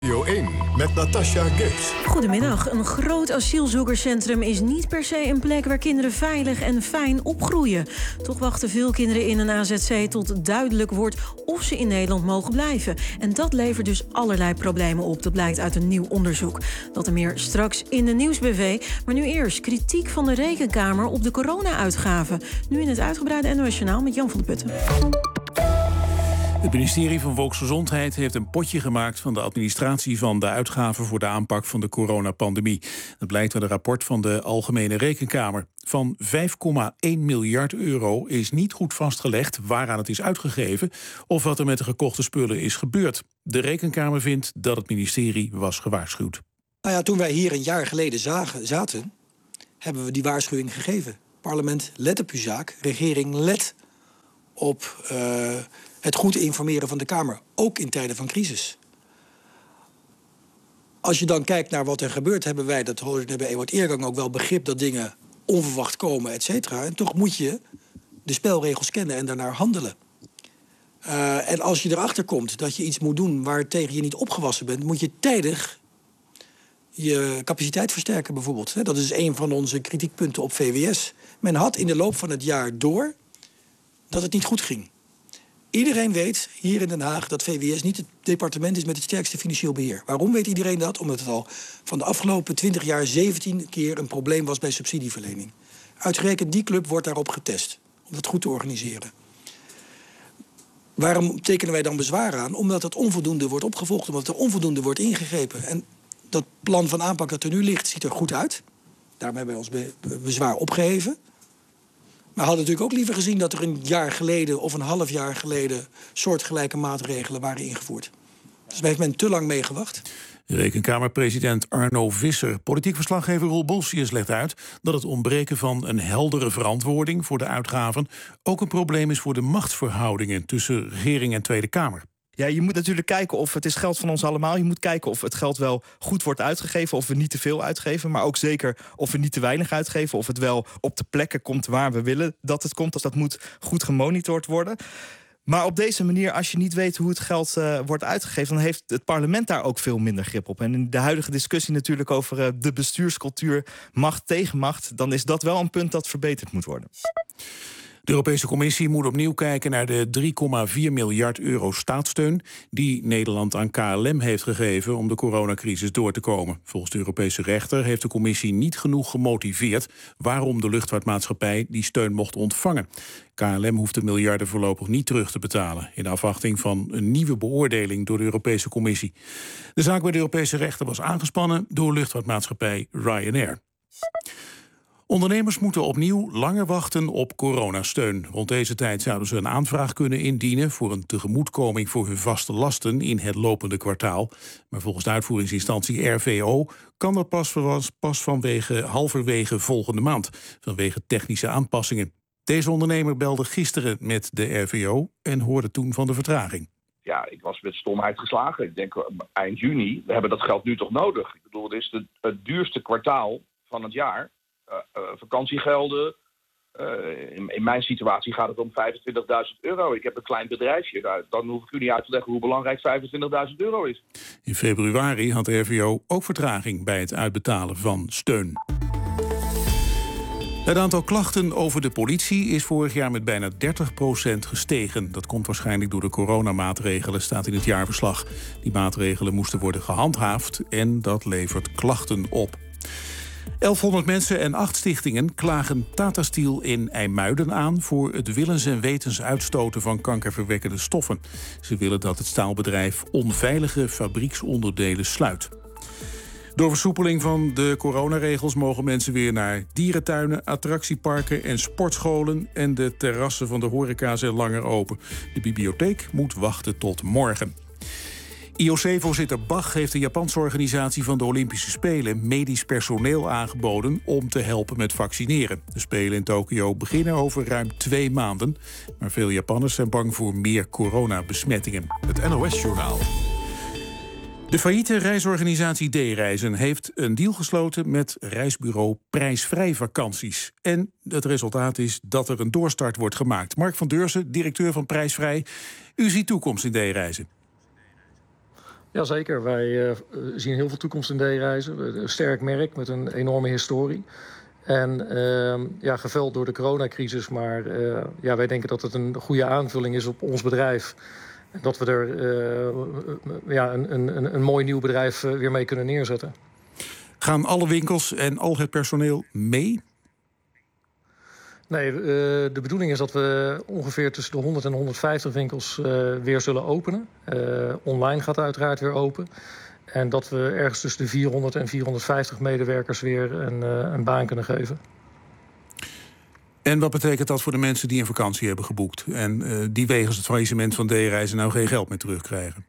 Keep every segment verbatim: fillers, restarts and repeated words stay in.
Radio één met Natasja Gees. Goedemiddag. Een groot asielzoekerscentrum is niet per se een plek waar kinderen veilig en fijn opgroeien. Toch wachten veel kinderen in een A Z C tot duidelijk wordt of ze in Nederland mogen blijven. En dat levert dus allerlei problemen op. Dat blijkt uit een nieuw onderzoek. Dat en meer straks in de Nieuws B V. Maar nu eerst kritiek van de Rekenkamer op de corona-uitgaven. Nu in het uitgebreide N O S Journaal met Jan van der Putten. Het ministerie van Volksgezondheid heeft een potje gemaakt van de administratie van de uitgaven voor de aanpak van de coronapandemie. Dat blijkt uit een rapport van de Algemene Rekenkamer. Van vijf komma één miljard euro is niet goed vastgelegd waaraan het is uitgegeven of wat er met de gekochte spullen is gebeurd. De Rekenkamer vindt dat het ministerie was gewaarschuwd. Nou ja, toen wij hier een jaar geleden zagen, zaten, hebben we die waarschuwing gegeven. Parlement, let op uw zaak. Regering, let op uh, het goed informeren van de Kamer, ook in tijden van crisis. Als je dan kijkt naar wat er gebeurt, hebben wij, dat hoorde ik bij Ewout Eergang ook wel, begrip dat dingen onverwacht komen, et cetera. En toch moet je de spelregels kennen en daarnaar handelen. Uh, en als je erachter komt dat je iets moet doen waar tegen je niet opgewassen bent, moet je tijdig je capaciteit versterken bijvoorbeeld. Dat is een van onze kritiekpunten op V W S. Men had in de loop van het jaar door dat het niet goed ging. Iedereen weet hier in Den Haag dat V W S niet het departement is met het sterkste financieel beheer. Waarom weet iedereen dat? Omdat het al van de afgelopen twintig jaar zeventien keer een probleem was bij subsidieverlening. Uitgerekend die club wordt daarop getest, om dat goed te organiseren. Waarom tekenen wij dan bezwaar aan? Omdat het onvoldoende wordt opgevolgd, omdat er onvoldoende wordt ingegrepen. En dat plan van aanpak dat er nu ligt, ziet er goed uit. Daarom hebben wij ons be- bezwaar opgeheven. Maar we hadden natuurlijk ook liever gezien dat er een jaar geleden of een half jaar geleden soortgelijke maatregelen waren ingevoerd. Dus daar heeft men te lang mee gewacht. Rekenkamerpresident Arno Visser. Politiek verslaggever Roel Bolsius legt uit dat het ontbreken van een heldere verantwoording voor de uitgaven ook een probleem is voor de machtsverhoudingen tussen regering en Tweede Kamer. Ja, je moet natuurlijk kijken of het is geld van ons allemaal. Je moet kijken of het geld wel goed wordt uitgegeven, of we niet te veel uitgeven. Maar ook zeker of we niet te weinig uitgeven, of het wel op de plekken komt waar we willen dat het komt. Dus dat moet goed gemonitord worden. Maar op deze manier, als je niet weet hoe het geld uh, wordt uitgegeven, dan heeft het parlement daar ook veel minder grip op. En in de huidige discussie natuurlijk over uh, de bestuurscultuur, macht tegen macht, dan is dat wel een punt dat verbeterd moet worden. De Europese Commissie moet opnieuw kijken naar de drie komma vier miljard euro staatssteun die Nederland aan K L M heeft gegeven om de coronacrisis door te komen. Volgens de Europese rechter heeft de Commissie niet genoeg gemotiveerd waarom de luchtvaartmaatschappij die steun mocht ontvangen. K L M hoeft de miljarden voorlopig niet terug te betalen, in afwachting van een nieuwe beoordeling door de Europese Commissie. De zaak bij de Europese rechter was aangespannen door luchtvaartmaatschappij Ryanair. Ondernemers moeten opnieuw langer wachten op coronasteun. Rond deze tijd zouden ze een aanvraag kunnen indienen voor een tegemoetkoming voor hun vaste lasten in het lopende kwartaal. Maar volgens de uitvoeringsinstantie R V O kan dat pas, pas vanwege halverwege volgende maand, vanwege technische aanpassingen. Deze ondernemer belde gisteren met de R V O en hoorde toen van de vertraging. Ja, ik was met stomheid geslagen. Ik denk eind juni, we hebben dat geld nu toch nodig. Ik bedoel, het is de, het duurste kwartaal van het jaar. Uh, uh, vakantiegelden. Uh, in, in mijn situatie gaat het om vijfentwintigduizend euro. Ik heb een klein bedrijfje. Nou, dan hoef ik u niet uit te leggen hoe belangrijk vijfentwintigduizend euro is. In februari had de R V O ook vertraging bij het uitbetalen van steun. Het aantal klachten over de politie is vorig jaar met bijna dertig procent gestegen. Dat komt waarschijnlijk door de coronamaatregelen, staat in het jaarverslag. Die maatregelen moesten worden gehandhaafd en dat levert klachten op. elfhonderd mensen en acht stichtingen klagen Tata Steel in IJmuiden aan voor het willens en wetens uitstoten van kankerverwekkende stoffen. Ze willen dat het staalbedrijf onveilige fabrieksonderdelen sluit. Door versoepeling van de coronaregels mogen mensen weer naar dierentuinen, attractieparken en sportscholen. En de terrassen van de horeca zijn langer open. De bibliotheek moet wachten tot morgen. I O C-voorzitter Bach heeft de Japanse organisatie van de Olympische Spelen medisch personeel aangeboden om te helpen met vaccineren. De Spelen in Tokio beginnen over ruim twee maanden. Maar veel Japanners zijn bang voor meer coronabesmettingen. Het N O S Journaal. De failliete reisorganisatie D-Reizen heeft een deal gesloten met reisbureau Prijsvrij Vakanties. En het resultaat is dat er een doorstart wordt gemaakt. Mark van Deursen, directeur van Prijsvrij. U ziet toekomst in D-Reizen. Jazeker, wij uh, zien heel veel toekomst in D-reizen. Een sterk merk met een enorme historie. En uh, ja, geveld door de coronacrisis. Maar uh, ja, wij denken dat het een goede aanvulling is op ons bedrijf. En dat we er uh, ja, een, een, een mooi nieuw bedrijf uh, weer mee kunnen neerzetten. Gaan alle winkels en al het personeel mee? Nee, uh, de bedoeling is dat we ongeveer tussen de honderd en honderdvijftig winkels uh, weer zullen openen. Uh, online gaat uiteraard weer open. En dat we ergens tussen de vierhonderd en vierhonderdvijftig medewerkers weer een, uh, een baan kunnen geven. En wat betekent dat voor de mensen die een vakantie hebben geboekt en uh, die wegens het faillissement van D-reizen nou geen geld meer terugkrijgen?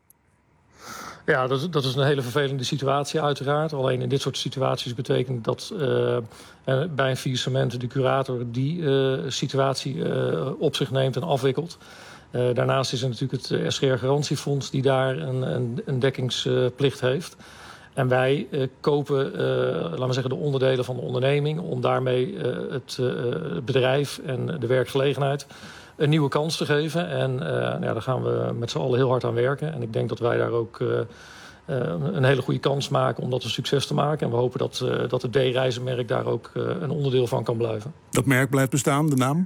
Ja, dat is, dat is een hele vervelende situatie uiteraard. Alleen in dit soort situaties betekent dat uh, bij een faillissement de curator die uh, situatie uh, op zich neemt en afwikkelt. Uh, daarnaast is er natuurlijk het S G R-garantiefonds die daar een, een, een dekkingsplicht heeft. En wij uh, kopen, uh, laten we zeggen, de onderdelen van de onderneming om daarmee uh, het uh, bedrijf en de werkgelegenheid een nieuwe kans te geven. En uh, nou ja, daar gaan we met z'n allen heel hard aan werken. En ik denk dat wij daar ook uh, uh, een hele goede kans maken om dat een succes te maken. En we hopen dat, uh, dat het D-reizenmerk daar ook uh, een onderdeel van kan blijven. Dat merk blijft bestaan, de naam?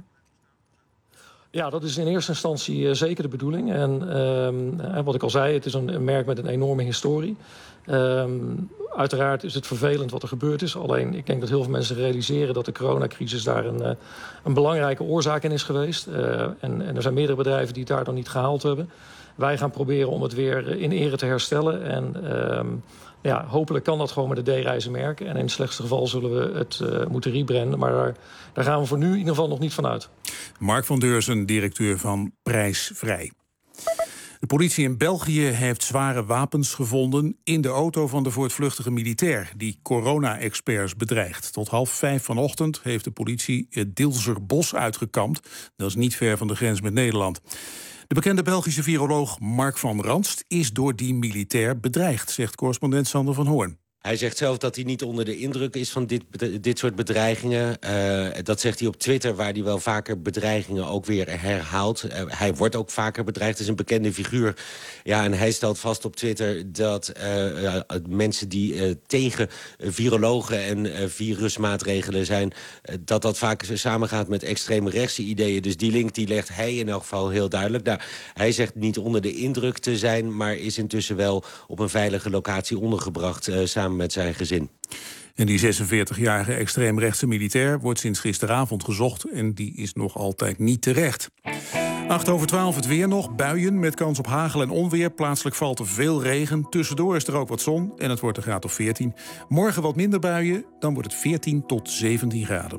Ja, dat is in eerste instantie uh, zeker de bedoeling. En uh, wat ik al zei, het is een, een merk met een enorme historie. Um, uiteraard is het vervelend wat er gebeurd is. Alleen ik denk dat heel veel mensen realiseren dat de coronacrisis daar een, een belangrijke oorzaak in is geweest. Uh, en, en er zijn meerdere bedrijven die het daar dan niet gehaald hebben. Wij gaan proberen om het weer in ere te herstellen. En um, ja, hopelijk kan dat gewoon met de D-reizenmerk. En in het slechtste geval zullen we het uh, moeten rebranden. Maar daar, daar gaan we voor nu in ieder geval nog niet van uit. Mark van Deurzen, directeur van Prijsvrij. De politie in België heeft zware wapens gevonden in de auto van de voortvluchtige militair die corona-experts bedreigt. Tot half vijf vanochtend heeft de politie het Dilserbos uitgekampt. Dat is niet ver van de grens met Nederland. De bekende Belgische viroloog Mark van Ranst is door die militair bedreigd, zegt correspondent Sander van Hoorn. Hij zegt zelf dat hij niet onder de indruk is van dit, dit soort bedreigingen. Uh, dat zegt hij op Twitter, waar hij wel vaker bedreigingen ook weer herhaalt. Uh, hij wordt ook vaker bedreigd, is een bekende figuur. Ja, en hij stelt vast op Twitter dat uh, uh, mensen die uh, tegen virologen en uh, virusmaatregelen zijn, uh, dat dat vaak samengaat met extreme rechtse ideeën. Dus die link die legt hij in elk geval heel duidelijk. Nou, hij zegt niet onder de indruk te zijn, maar is intussen wel op een veilige locatie ondergebracht, uh, samen met zijn gezin. En die zesenveertigjarige extreemrechtse militair wordt sinds gisteravond gezocht en die is nog altijd niet terecht. acht over twaalf het weer nog, buien met kans op hagel en onweer. Plaatselijk valt er veel regen, tussendoor is er ook wat zon en het wordt een graad of veertien. Morgen wat minder buien, dan wordt het veertien tot zeventien graden.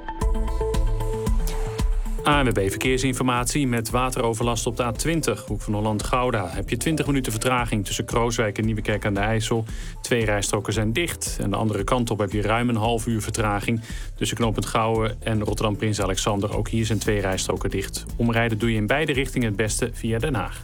A N W B Verkeersinformatie met wateroverlast op de A twintig, Hoek van Holland-Gouda. Heb je twintig minuten vertraging tussen Krooswijk en Nieuwekerk aan de IJssel. Twee rijstroken zijn dicht. En de andere kant op heb je ruim een half uur vertraging tussen knooppunt Gouwen en Rotterdam-Prins Alexander. Ook hier zijn twee rijstroken dicht. Omrijden doe je in beide richtingen het beste via Den Haag.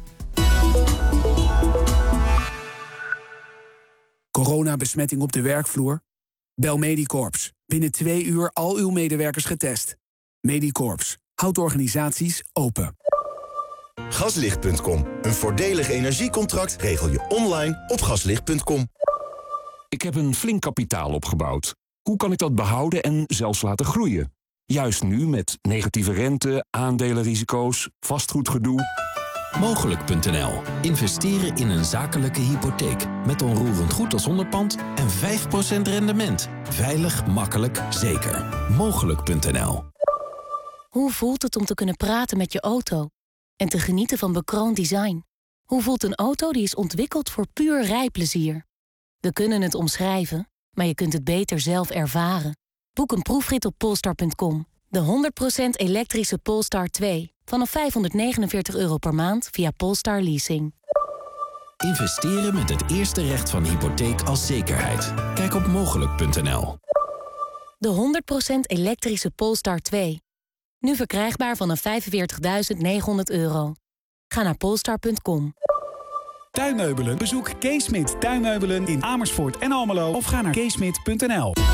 Coronabesmetting op de werkvloer? Bel Medicorps. Binnen twee uur al uw medewerkers getest. Medicorps. Houdt organisaties open. Gaslicht punt com. Een voordelig energiecontract regel je online op gaslicht punt com. Ik heb een flink kapitaal opgebouwd. Hoe kan ik dat behouden en zelfs laten groeien? Juist nu met negatieve rente, aandelenrisico's, vastgoedgedoe. Mogelijk punt n l. Investeren in een zakelijke hypotheek. Met onroerend goed als onderpand en vijf procent rendement. Veilig, makkelijk, zeker. Mogelijk punt n l. Hoe voelt het om te kunnen praten met je auto? En te genieten van bekroond design? Hoe voelt een auto die is ontwikkeld voor puur rijplezier? We kunnen het omschrijven, maar je kunt het beter zelf ervaren. Boek een proefrit op polestar punt com. De honderd procent elektrische Polestar twee. Vanaf vijfhonderdnegenenveertig euro per maand via Polestar Leasing. Investeren met het eerste recht van hypotheek als zekerheid. Kijk op mogelijk punt n l. De honderd procent elektrische Polestar twee. Nu verkrijgbaar vanaf vijfenveertigduizend negenhonderd euro. Ga naar polestar punt com. Tuinmeubelen? Bezoek Keesmit Tuinmeubelen in Amersfoort en Almelo of ga naar keesmit punt n l.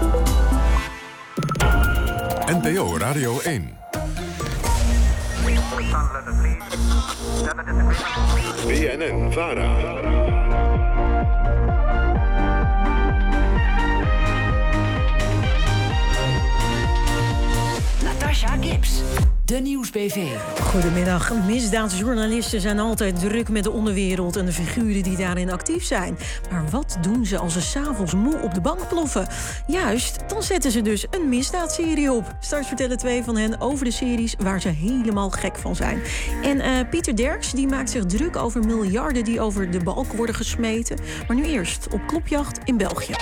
N P O Radio één. B N N-Vara. Natasha Gibbs, de Nieuws-B V. Goedemiddag. Misdaadjournalisten zijn altijd druk met de onderwereld en de figuren die daarin actief zijn. Maar wat doen ze als ze 's avonds moe op de bank ploffen? Juist, dan zetten ze dus een misdaadserie op. Straks vertellen twee van hen over de series waar ze helemaal gek van zijn. En uh, Pieter Derks die maakt zich druk over miljarden die over de balk worden gesmeten. Maar nu eerst op klopjacht in België.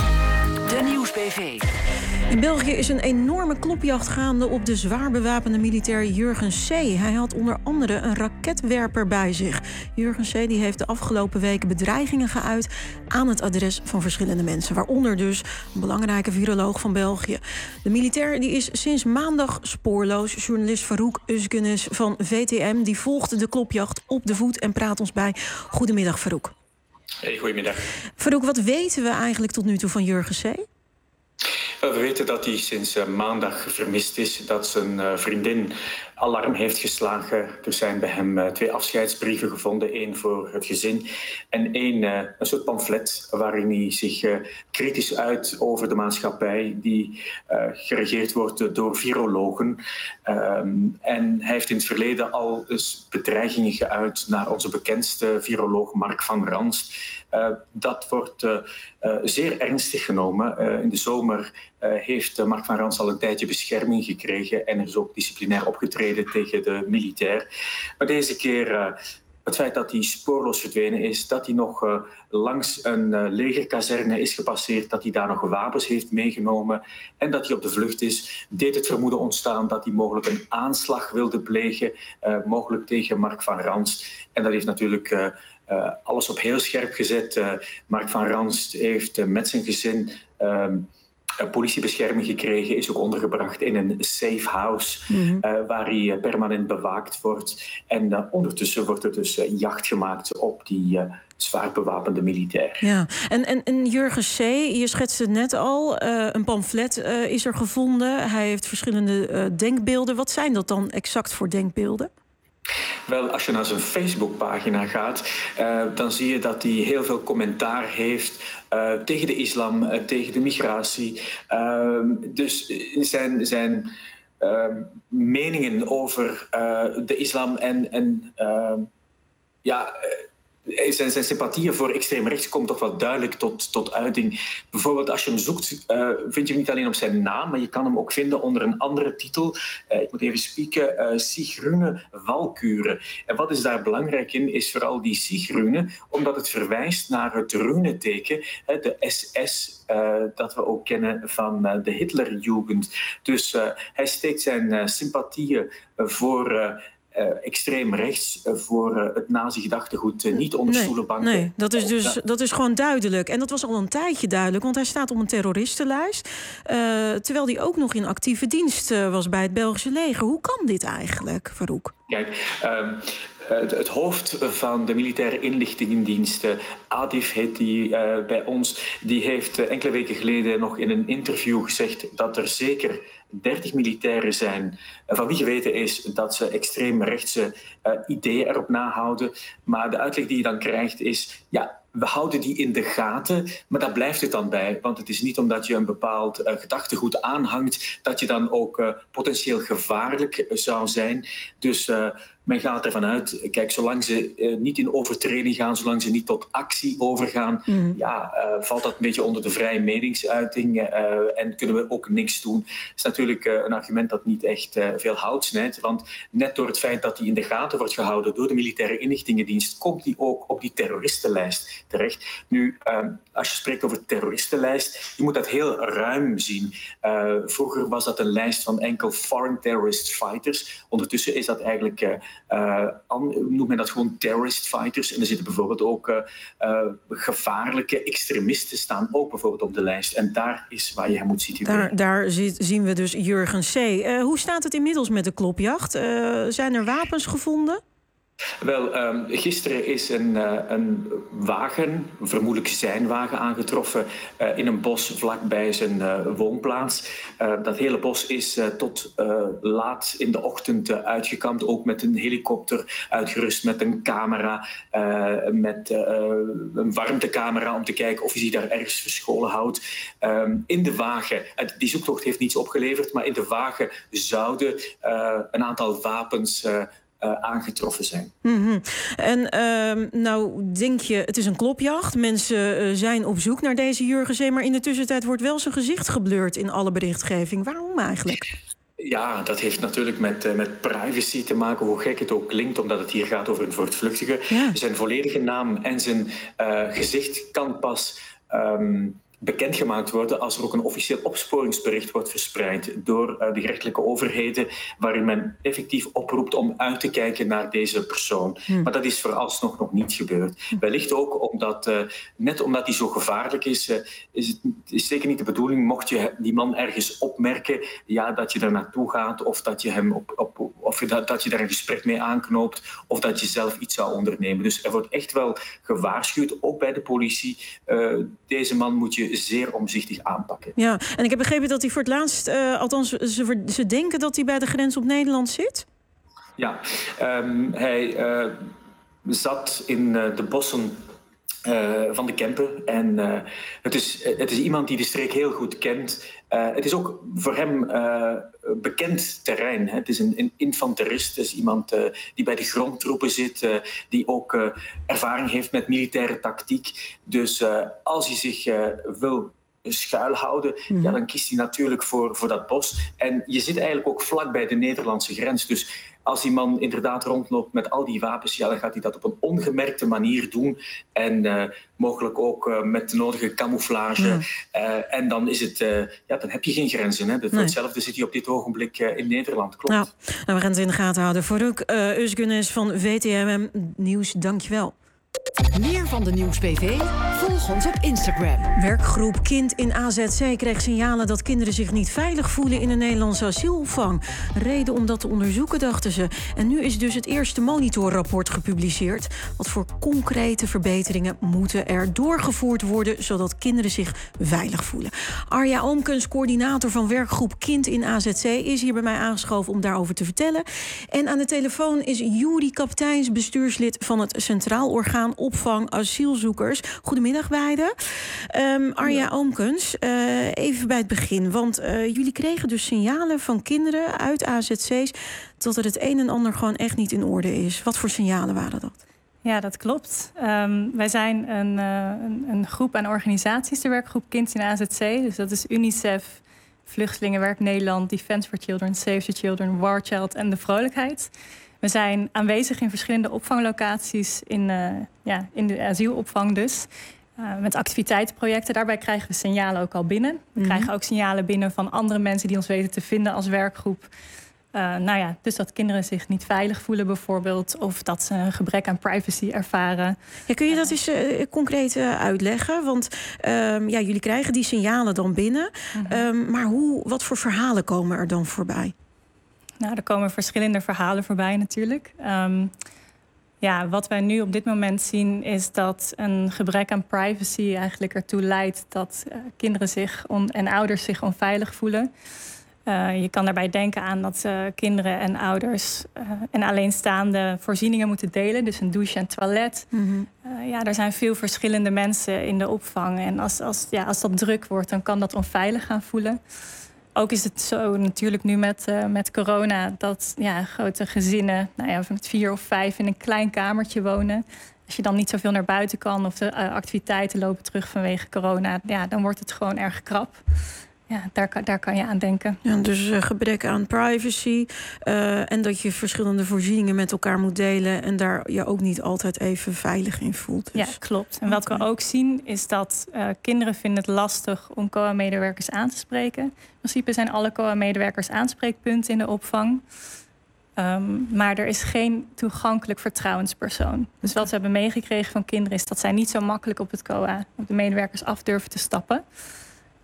De Nieuws-B V. In België is een enorme klopjacht gaande op de zwaar bewapende militair Jurgen C. Hij had onder andere een raketwerper bij zich. Jurgen C. die heeft de afgelopen weken bedreigingen geuit aan het adres van verschillende mensen. Waaronder dus een belangrijke viroloog van België. De militair die is sinds maandag spoorloos. Journalist Farouk Özgenes van V T M die volgt de klopjacht op de voet en praat ons bij. Goedemiddag Farouk. Hey, goedemiddag. Farouk, wat weten we eigenlijk tot nu toe van Jurgen C.? We weten dat hij sinds uh, maandag vermist is, dat zijn uh, vriendin alarm heeft geslagen. Er zijn bij hem uh, twee afscheidsbrieven gevonden, één voor het gezin en één uh, een soort pamflet waarin hij zich uh, kritisch uit over de maatschappij die uh, geregeerd wordt door virologen. Um, en hij heeft in het verleden al eens bedreigingen geuit naar onze bekendste viroloog Mark van Ranst. Uh, dat wordt uh, uh, zeer ernstig genomen. Uh, in de zomer uh, heeft uh, Mark van Ranst al een tijdje bescherming gekregen en er is ook disciplinair opgetreden tegen de militair. Maar deze keer uh, het feit dat hij spoorloos verdwenen is, dat hij nog uh, langs een uh, legerkazerne is gepasseerd, dat hij daar nog wapens heeft meegenomen en dat hij op de vlucht is, deed het vermoeden ontstaan dat hij mogelijk een aanslag wilde plegen, uh, mogelijk tegen Mark van Ranst. En dat heeft natuurlijk Uh, Uh, alles op heel scherp gezet. Uh, Mark van Ranst heeft uh, met zijn gezin uh, een politiebescherming gekregen, is ook ondergebracht in een safe house, mm-hmm. uh, waar hij uh, permanent bewaakt wordt. En uh, ondertussen wordt er dus uh, jacht gemaakt op die uh, zwaar bewapende militair. Ja, en, en, en Jurgen C., je schetste het net al, uh, een pamflet uh, is er gevonden. Hij heeft verschillende uh, denkbeelden. Wat zijn dat dan exact voor denkbeelden? Wel, als je naar zijn Facebookpagina gaat, uh, dan zie je dat hij heel veel commentaar heeft uh, tegen de islam, uh, tegen de migratie. Uh, dus zijn, zijn uh, meningen over uh, de islam en, en uh, ja, zijn, zijn sympathieën voor extreem rechts komt toch wel duidelijk tot, tot uiting. Bijvoorbeeld als je hem zoekt, uh, vind je hem niet alleen op zijn naam, maar je kan hem ook vinden onder een andere titel. Uh, ik moet even spieken, uh, Sigrune Walkuren. En wat is daar belangrijk in, is vooral die Sigrune, omdat het verwijst naar het runeteken, uh, de S S, uh, dat we ook kennen van uh, de Hitlerjugend. Dus uh, hij steekt zijn uh, sympathieën uh, voor Uh, Uh, extreem rechts uh, voor uh, het nazi-gedachtegoed uh, niet onder nee, stoelenbanken. Nee, dat is dus dat is gewoon duidelijk. En dat was al een tijdje duidelijk, want hij staat op een terroristenlijst. Uh, terwijl hij ook nog in actieve dienst uh, was bij het Belgische leger. Hoe kan dit eigenlijk, Farouk? Kijk, uh, het, het hoofd van de militaire inlichtingendienst, uh, Adif heet die uh, bij ons, die heeft uh, enkele weken geleden nog in een interview gezegd dat er zeker dertig militairen zijn van wie geweten is dat ze extreem rechtse uh, ideeën erop nahouden. Maar de uitleg die je dan krijgt is, ja, we houden die in de gaten, maar daar blijft het dan bij. Want het is niet omdat je een bepaald uh, gedachtegoed aanhangt dat je dan ook uh, potentieel gevaarlijk uh, zou zijn. Dus Uh, men gaat ervan uit, kijk, zolang ze uh, niet in overtreding gaan, zolang ze niet tot actie overgaan, mm. ja, uh, valt dat een beetje onder de vrije meningsuiting uh, en kunnen we ook niks doen. Dat is natuurlijk uh, een argument dat niet echt uh, veel hout snijdt, want net door het feit dat hij in de gaten wordt gehouden door de militaire inlichtingendienst, komt hij ook op die terroristenlijst terecht. Nu, uh, als je spreekt over terroristenlijst, je moet dat heel ruim zien. Uh, vroeger was dat een lijst van enkel foreign terrorist fighters. Ondertussen is dat eigenlijk Uh, Uh, noemt men dat gewoon terrorist fighters. En er zitten bijvoorbeeld ook uh, uh, gevaarlijke extremisten staan ook bijvoorbeeld op de lijst. En daar is waar je hem moet situeren. Daar, daar ziet, zien we dus Jurgen C. Uh, hoe staat het inmiddels met de klopjacht? Uh, zijn er wapens gevonden? Wel, um, gisteren is een, uh, een wagen, vermoedelijk zijn wagen, aangetroffen uh, in een bos vlakbij zijn uh, woonplaats. Uh, dat hele bos is uh, tot uh, laat in de ochtend uh, uitgekampt, ook met een helikopter, uitgerust met een camera, uh, met uh, een warmtecamera om te kijken of hij zich daar ergens verscholen houdt. Um, in de wagen, uh, die zoektocht heeft niets opgeleverd, maar in de wagen zouden uh, een aantal wapens Uh, Uh, aangetroffen zijn. Mm-hmm. En uh, nou denk je, het is een klopjacht. Mensen uh, zijn op zoek naar deze Jurgensen, maar in de tussentijd wordt wel zijn gezicht geblurred in alle berichtgeving. Waarom eigenlijk? Ja, dat heeft natuurlijk met, uh, met privacy te maken, hoe gek het ook klinkt, omdat het hier gaat over een voortvluchtige. Ja. Zijn volledige naam en zijn uh, gezicht kan pas Um, bekendgemaakt worden als er ook een officieel opsporingsbericht wordt verspreid door uh, de gerechtelijke overheden, waarin men effectief oproept om uit te kijken naar deze persoon. Hmm. Maar dat is vooralsnog nog niet gebeurd. Hmm. Wellicht ook omdat, uh, net omdat hij zo gevaarlijk is, uh, is het is zeker niet de bedoeling, mocht je die man ergens opmerken, ja, dat je er naartoe gaat, of dat je hem op, op, of dat, dat je daar een gesprek mee aanknoopt, of dat je zelf iets zou ondernemen. Dus er wordt echt wel gewaarschuwd, ook bij de politie. Uh, deze man moet je zeer omzichtig aanpakken. Ja, en ik heb begrepen dat hij voor het laatst, uh, althans ze, ze denken dat hij bij de grens op Nederland zit? Ja, um, hij uh, zat in uh, de bossen Uh, van de Kempen. En uh, het, is, het is iemand die de streek heel goed kent. Uh, het is ook voor hem uh, bekend terrein. Hè. Het is een, een infanterist. Het is iemand uh, die bij de grondtroepen zit. Uh, die ook uh, ervaring heeft met militaire tactiek. Dus uh, als hij zich uh, wil schuilhouden, mm-hmm. ja, dan kiest hij natuurlijk voor, voor dat bos. En je zit eigenlijk ook vlak bij de Nederlandse grens. Dus als die man inderdaad rondloopt met al die wapens, ja, dan gaat hij dat op een ongemerkte manier doen. En uh, mogelijk ook uh, met de nodige camouflage. Ja. Uh, en dan is het, uh, ja, dan heb je geen grenzen. Hè. Nee. Hetzelfde zit hij op dit ogenblik uh, in Nederland. Klopt. Nou, nou, we gaan het in de gaten houden. Farouk uh, Özgünes van V T M M Nieuws, dankjewel. Meer van de Nieuws B V? Volg ons op Instagram. Werkgroep Kind in A Z C kreeg signalen dat kinderen zich niet veilig voelen in een Nederlandse asielopvang. Reden om dat te onderzoeken, dachten ze. En nu is dus het eerste monitorrapport gepubliceerd. Wat voor concrete verbeteringen moeten er doorgevoerd worden, zodat kinderen zich veilig voelen. Arja Oomkens, coördinator van werkgroep Kind in A Z C, is hier bij mij aangeschoven om daarover te vertellen. En aan de telefoon is Juri Kapteins, bestuurslid van het Centraal Orgaan Opvang Asielzoekers. Goedemiddag beiden. Um, Arja Oomkens, uh, even bij het begin. Want uh, jullie kregen dus signalen van kinderen uit A Z C's dat er het een en ander gewoon echt niet in orde is. Wat voor signalen waren dat? Ja, dat klopt. Um, wij zijn een, uh, een, een groep aan organisaties, de werkgroep Kind in A Z C. Dus dat is UNICEF, Vluchtelingenwerk Nederland, Defence for Children, Save the Children, War Child en De Vrolijkheid. We zijn aanwezig in verschillende opvanglocaties in, uh, ja, in de asielopvang dus. Uh, met activiteitenprojecten. Daarbij krijgen we signalen ook al binnen. We mm-hmm. krijgen ook signalen binnen van andere mensen die ons weten te vinden als werkgroep. Uh, nou ja, dus dat kinderen zich niet veilig voelen bijvoorbeeld. Of dat ze een gebrek aan privacy ervaren. Ja, kun je dat eens uh, concreet uh, uitleggen? Want um, ja, jullie krijgen die signalen dan binnen. Mm-hmm. Um, maar hoe, wat voor verhalen komen er dan voorbij? Nou, er komen verschillende verhalen voorbij natuurlijk. Um, ja, wat wij nu op dit moment zien is dat een gebrek aan privacy eigenlijk ertoe leidt dat uh, kinderen zich on- en ouders zich onveilig voelen. Uh, je kan daarbij denken aan dat uh, kinderen en ouders uh, en alleenstaande voorzieningen moeten delen. Dus een douche en toilet. Mm-hmm. Uh, ja, er zijn veel verschillende mensen in de opvang. En als, als, ja, als dat druk wordt, dan kan dat onveilig gaan voelen. Ook is het zo natuurlijk nu met, uh, met corona dat ja, grote gezinnen, nou ja, van vier of vijf in een klein kamertje wonen. Als je dan niet zoveel naar buiten kan of de uh, activiteiten lopen terug vanwege corona, ja, dan wordt het gewoon erg krap. Ja, daar kan, daar kan je aan denken. Ja, dus uh, gebrek aan privacy uh, en dat je verschillende voorzieningen met elkaar moet delen en daar je ook niet altijd even veilig in voelt. Dus. Ja, klopt. En wat okay. we ook zien is dat uh, kinderen vinden het lastig om C O A-medewerkers aan te spreken. In principe zijn alle C O A-medewerkers aanspreekpunten in de opvang. Um, maar er is geen toegankelijk vertrouwenspersoon. Dus wat we hebben meegekregen van kinderen is dat zij niet zo makkelijk op het C O A, op de medewerkers af durven te stappen.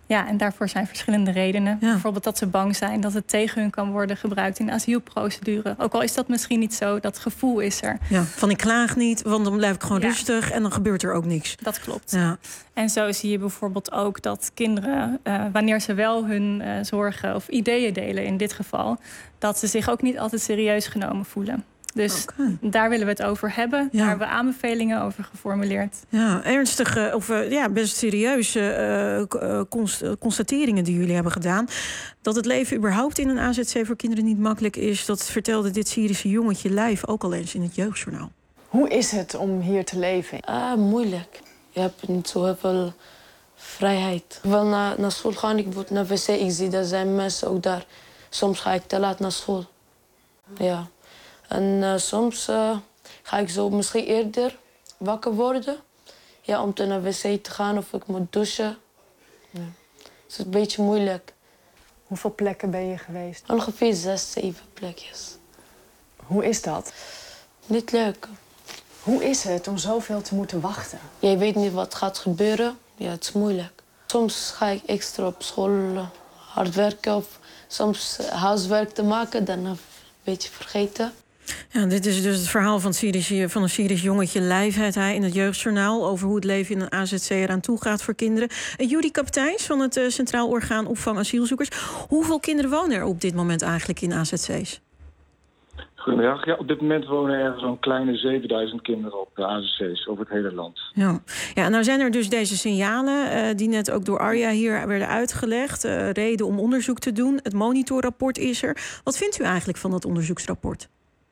Ja, en daarvoor zijn verschillende redenen. Ja. Bijvoorbeeld dat ze bang zijn dat het tegen hun kan worden gebruikt in de asielprocedure. Ook al is dat misschien niet zo, dat gevoel is er. Ja, van ik klaag niet, want dan blijf ik gewoon ja. rustig en dan gebeurt er ook niks. Dat klopt. Ja. En zo zie je bijvoorbeeld ook dat kinderen, uh, wanneer ze wel hun uh, zorgen of ideeën delen in dit geval, dat ze zich ook niet altijd serieus genomen voelen. Dus okay. daar willen we het over hebben. Ja. Daar hebben we aanbevelingen over geformuleerd. Ja, ernstige of uh, ja, best serieuze uh, const- constateringen die jullie hebben gedaan. Dat het leven überhaupt in een A Z C voor kinderen niet makkelijk is, dat vertelde dit Syrische jongetje live ook al eens in het Jeugdjournaal. Hoe is het om hier te leven? Ah, moeilijk. Je hebt niet zo heel veel vrijheid. Ik wil naar, naar school gaan, ik moet naar wc. Ik zie dat zijn mensen ook daar. Soms ga ik te laat naar school. Ja. En uh, soms uh, ga ik zo misschien eerder wakker worden. Ja, om te naar wc te gaan of ik moet douchen. Ja. Het is een beetje moeilijk. Hoeveel plekken ben je geweest? Ongeveer zes, zeven plekjes. Hoe is dat? Niet leuk. Hoe is het om zoveel te moeten wachten? Je weet niet wat gaat gebeuren. Ja, het is moeilijk. Soms ga ik extra op school hard werken of soms huiswerk te maken. Dan een beetje vergeten. Ja, dit is dus het verhaal van, Syrisch, van een Syrisch jongetje live uit hij in het Jeugdjournaal over hoe het leven in een A Z C eraan toe gaat voor kinderen. Uh, Judy Kapteins van het uh, Centraal Orgaan Opvang Asielzoekers. Hoeveel kinderen wonen er op dit moment eigenlijk in A Z C's? Goedemiddag. Ja, op dit moment wonen er zo'n kleine zevenduizend kinderen op de A Z C's over het hele land. Ja, ja, nou zijn er dus deze signalen uh, die net ook door Arja hier werden uitgelegd. Uh, reden om onderzoek te doen. Het monitorrapport is er. Wat vindt u eigenlijk van dat onderzoeksrapport?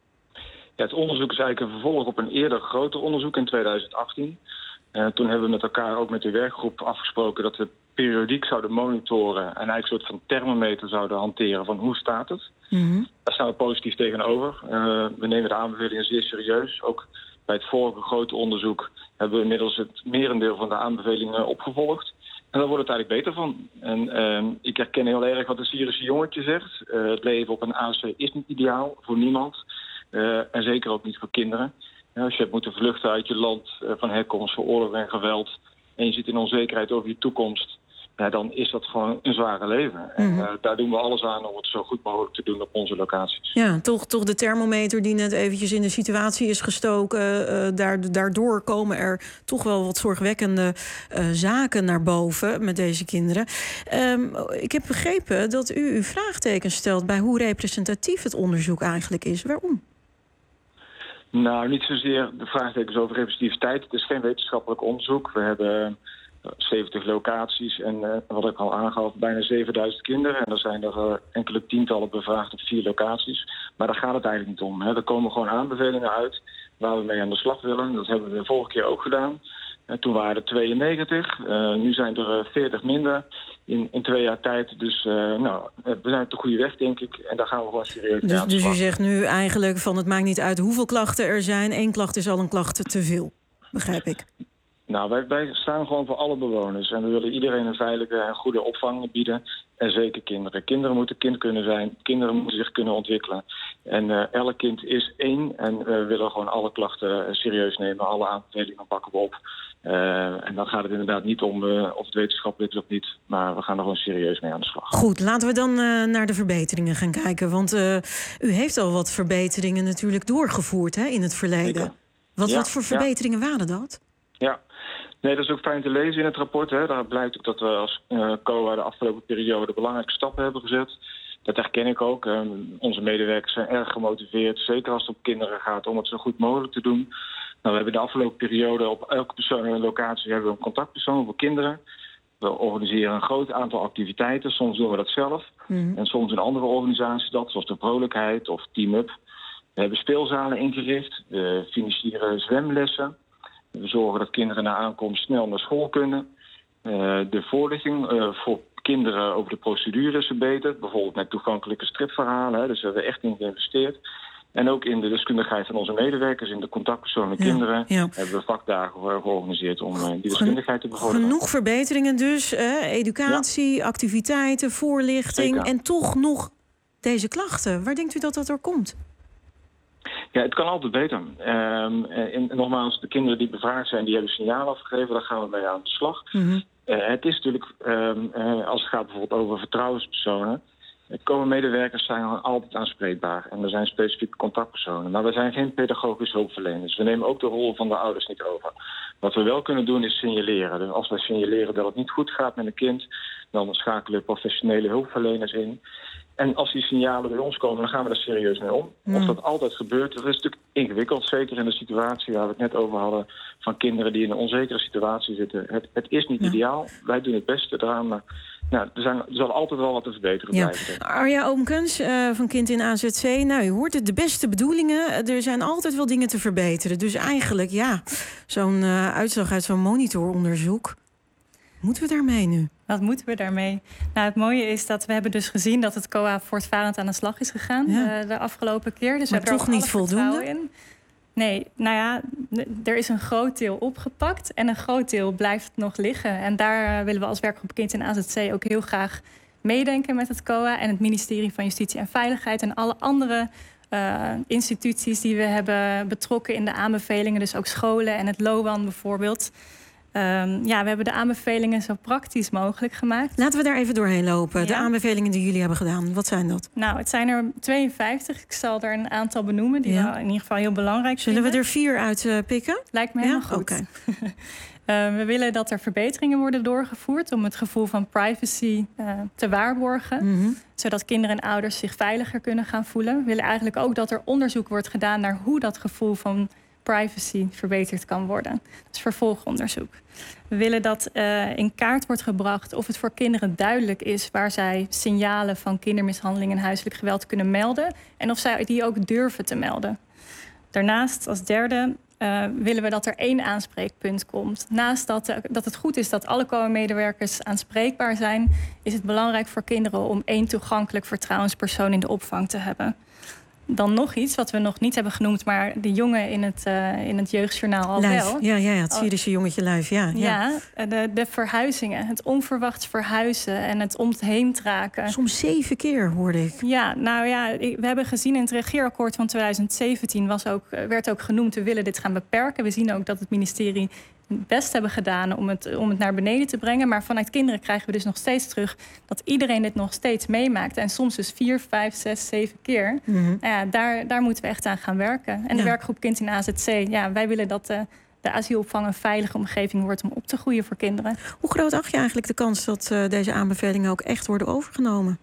Ja, het onderzoek is eigenlijk een vervolg op een eerder groter onderzoek in tweeduizend achttien. Uh, toen hebben we met elkaar ook met de werkgroep afgesproken dat we periodiek zouden monitoren en eigenlijk een soort van thermometer zouden hanteren van hoe staat het. Mm-hmm. Daar staan we positief tegenover. Uh, we nemen de aanbevelingen zeer serieus. Ook bij het vorige grote onderzoek hebben we inmiddels het merendeel van de aanbevelingen opgevolgd. En daar wordt het eigenlijk beter van. En uh, ik herken heel erg wat een Syrische jongetje zegt. Uh, het leven op een A Z C is niet ideaal voor niemand. Uh, en zeker ook niet voor kinderen. Ja, als je hebt moeten vluchten uit je land uh, van herkomst voor oorlog en geweld en je zit in onzekerheid over je toekomst, ja, dan is dat gewoon een zware leven. Mm-hmm. En uh, daar doen we alles aan om het zo goed mogelijk te doen op onze locaties. Ja, toch, toch de thermometer die net eventjes in de situatie is gestoken. Uh, daar, daardoor komen er toch wel wat zorgwekkende uh, zaken naar boven met deze kinderen. Um, ik heb begrepen dat u uw vraagtekens stelt bij hoe representatief het onderzoek eigenlijk is. Waarom? Nou, niet zozeer de vraagtekens over representativiteit. Het is geen wetenschappelijk onderzoek. We hebben zeventig locaties en uh, wat ik al aangaf, bijna zevenduizend kinderen. En er zijn er uh, enkele tientallen bevraagd op vier locaties. Maar daar gaat het eigenlijk niet om. Hè. Er komen gewoon aanbevelingen uit waar we mee aan de slag willen. Dat hebben we de vorige keer ook gedaan. Uh, toen waren er tweeënnegentig. Uh, nu zijn er uh, veertig minder in, in twee jaar tijd. Dus uh, nou, we zijn op de goede weg, denk ik. En daar gaan we gewoon serieus mee dus, aan de slag. Dus u zegt nu eigenlijk van het maakt niet uit hoeveel klachten er zijn. Eén klacht is al een klacht te veel, begrijp ik. Nou, wij, wij staan gewoon voor alle bewoners. En we willen iedereen een veilige en goede opvang bieden. En zeker kinderen. Kinderen moeten kind kunnen zijn. Kinderen moeten zich kunnen ontwikkelen. En uh, elk kind is één. En we willen gewoon alle klachten uh, serieus nemen. Alle aanbevelingen pakken we op. Uh, en dan gaat het inderdaad niet om uh, of het wetenschappelijk is of niet. Maar we gaan er gewoon serieus mee aan de slag. Goed, laten we dan uh, naar de verbeteringen gaan kijken. Want uh, u heeft al wat verbeteringen natuurlijk doorgevoerd hè, in het verleden. Wat, ja, wat voor verbeteringen ja. waren dat? Ja, nee, dat is ook fijn te lezen in het rapport. Hè. Daar blijkt ook dat we als uh, C O A de afgelopen periode belangrijke stappen hebben gezet. Dat herken ik ook. Uh, onze medewerkers zijn erg gemotiveerd, zeker als het om kinderen gaat, om het zo goed mogelijk te doen. Nou, we hebben de afgelopen periode op elke persoon en locatie hebben we een contactpersoon voor kinderen. We organiseren een groot aantal activiteiten. Soms doen we dat zelf. Mm-hmm. En soms een andere organisatie dat, zoals de Vrolijkheid of Team Up. We hebben speelzalen ingericht. We financieren zwemlessen. We zorgen dat kinderen na aankomst snel naar school kunnen. Uh, de voorlichting uh, voor kinderen over de procedure is verbeterd. Bijvoorbeeld met toegankelijke stripverhalen. Hè. Dus we hebben echt in geïnvesteerd. En ook in de deskundigheid van onze medewerkers, in de contactpersonen met ja, kinderen, ja. hebben we vakdagen georganiseerd om uh, die deskundigheid te bevorderen. Genoeg verbeteringen dus. Eh, educatie, ja. activiteiten, voorlichting. Zeker. En toch nog deze klachten. Waar denkt u dat dat door komt? Ja, het kan altijd beter. Um, en, en nogmaals, de kinderen die bevraagd zijn, die hebben signalen afgegeven. Daar gaan we mee aan de slag. Mm-hmm. Uh, het is natuurlijk, um, uh, als het gaat bijvoorbeeld over vertrouwenspersonen. C O A-medewerkers zijn altijd aanspreekbaar. En er zijn specifieke contactpersonen. Maar we zijn geen pedagogische hulpverleners. We nemen ook de rol van de ouders niet over. Wat we wel kunnen doen is signaleren. Dus als we signaleren dat het niet goed gaat met een kind, dan schakelen we professionele hulpverleners in. En als die signalen bij ons komen, dan gaan we er serieus mee om. Mm. Of dat altijd gebeurt, dat is natuurlijk ingewikkeld. Zeker in de situatie waar we het net over hadden, van kinderen die in een onzekere situatie zitten. Het, het is niet ja. ideaal. Wij doen het beste eraan, maar nou, er, zijn, er zal altijd wel wat te verbeteren ja. blijven. Arja Oomkens uh, van Kind in A Z C. Nou, u hoort het, de beste bedoelingen. Er zijn altijd wel dingen te verbeteren. Dus eigenlijk, ja, zo'n uh, uitslag uit zo'n monitoronderzoek. Moeten we daarmee nu? Wat moeten we daarmee? Nou, het mooie is dat we hebben dus gezien dat het C O A voortvarend aan de slag is gegaan ja. uh, de afgelopen keer. Dus maar we hebben toch er niet voldoende? In. Nee, nou ja, er is een groot deel opgepakt en een groot deel blijft nog liggen. En daar uh, willen we als werkgroep Kind in A Z C ook heel graag meedenken met het C O A en het ministerie van Justitie en Veiligheid en alle andere uh, instituties die we hebben betrokken in de aanbevelingen. Dus ook scholen en het L O A N bijvoorbeeld. Um, ja, we hebben de aanbevelingen zo praktisch mogelijk gemaakt. Laten we daar even doorheen lopen. Ja. De aanbevelingen die jullie hebben gedaan, wat zijn dat? Nou, het zijn er tweeënvijftig. Ik zal er een aantal benoemen die ja. we in ieder geval heel belangrijk Zullen vinden. we er vier uit uh, pikken? Lijkt me helemaal ja? goed. Okay. uh, we willen dat er verbeteringen worden doorgevoerd om het gevoel van privacy uh, te waarborgen. Mm-hmm. Zodat kinderen en ouders zich veiliger kunnen gaan voelen. We willen eigenlijk ook dat er onderzoek wordt gedaan naar hoe dat gevoel van privacy verbeterd kan worden. Dus vervolgonderzoek. We willen dat uh, in kaart wordt gebracht of het voor kinderen duidelijk is waar zij signalen van kindermishandeling en huiselijk geweld kunnen melden en of zij die ook durven te melden. Daarnaast, als derde, uh, willen we dat er één aanspreekpunt komt. Naast dat, uh, dat het goed is dat alle C O A-medewerkers aanspreekbaar zijn, is het belangrijk voor kinderen om één toegankelijk vertrouwenspersoon in de opvang te hebben. Dan nog iets wat we nog niet hebben genoemd, maar de jongen in het, uh, in het jeugdjournaal al Lijf. wel. Ja, ja, het Syrische jongetje Lijf, ja. Ja, ja de, de verhuizingen, het onverwachts verhuizen en het om het heen traken. Soms zeven keer, hoorde ik. Ja, nou ja, we hebben gezien in het regeerakkoord van twintig zeventien was ook, werd ook genoemd, we willen dit gaan beperken. We zien ook dat het ministerie het best hebben gedaan om het, om het naar beneden te brengen. Maar vanuit kinderen krijgen we dus nog steeds terug dat iedereen dit nog steeds meemaakt. En soms dus vier, vijf, zes, zeven keer. Mm-hmm. Nou ja, daar, daar moeten we echt aan gaan werken. En de ja. werkgroep Kind in A Z C, ja, wij willen dat de, de asielopvang een veilige omgeving wordt om op te groeien voor kinderen. Hoe groot acht je eigenlijk de kans dat uh, deze aanbevelingen ook echt worden overgenomen?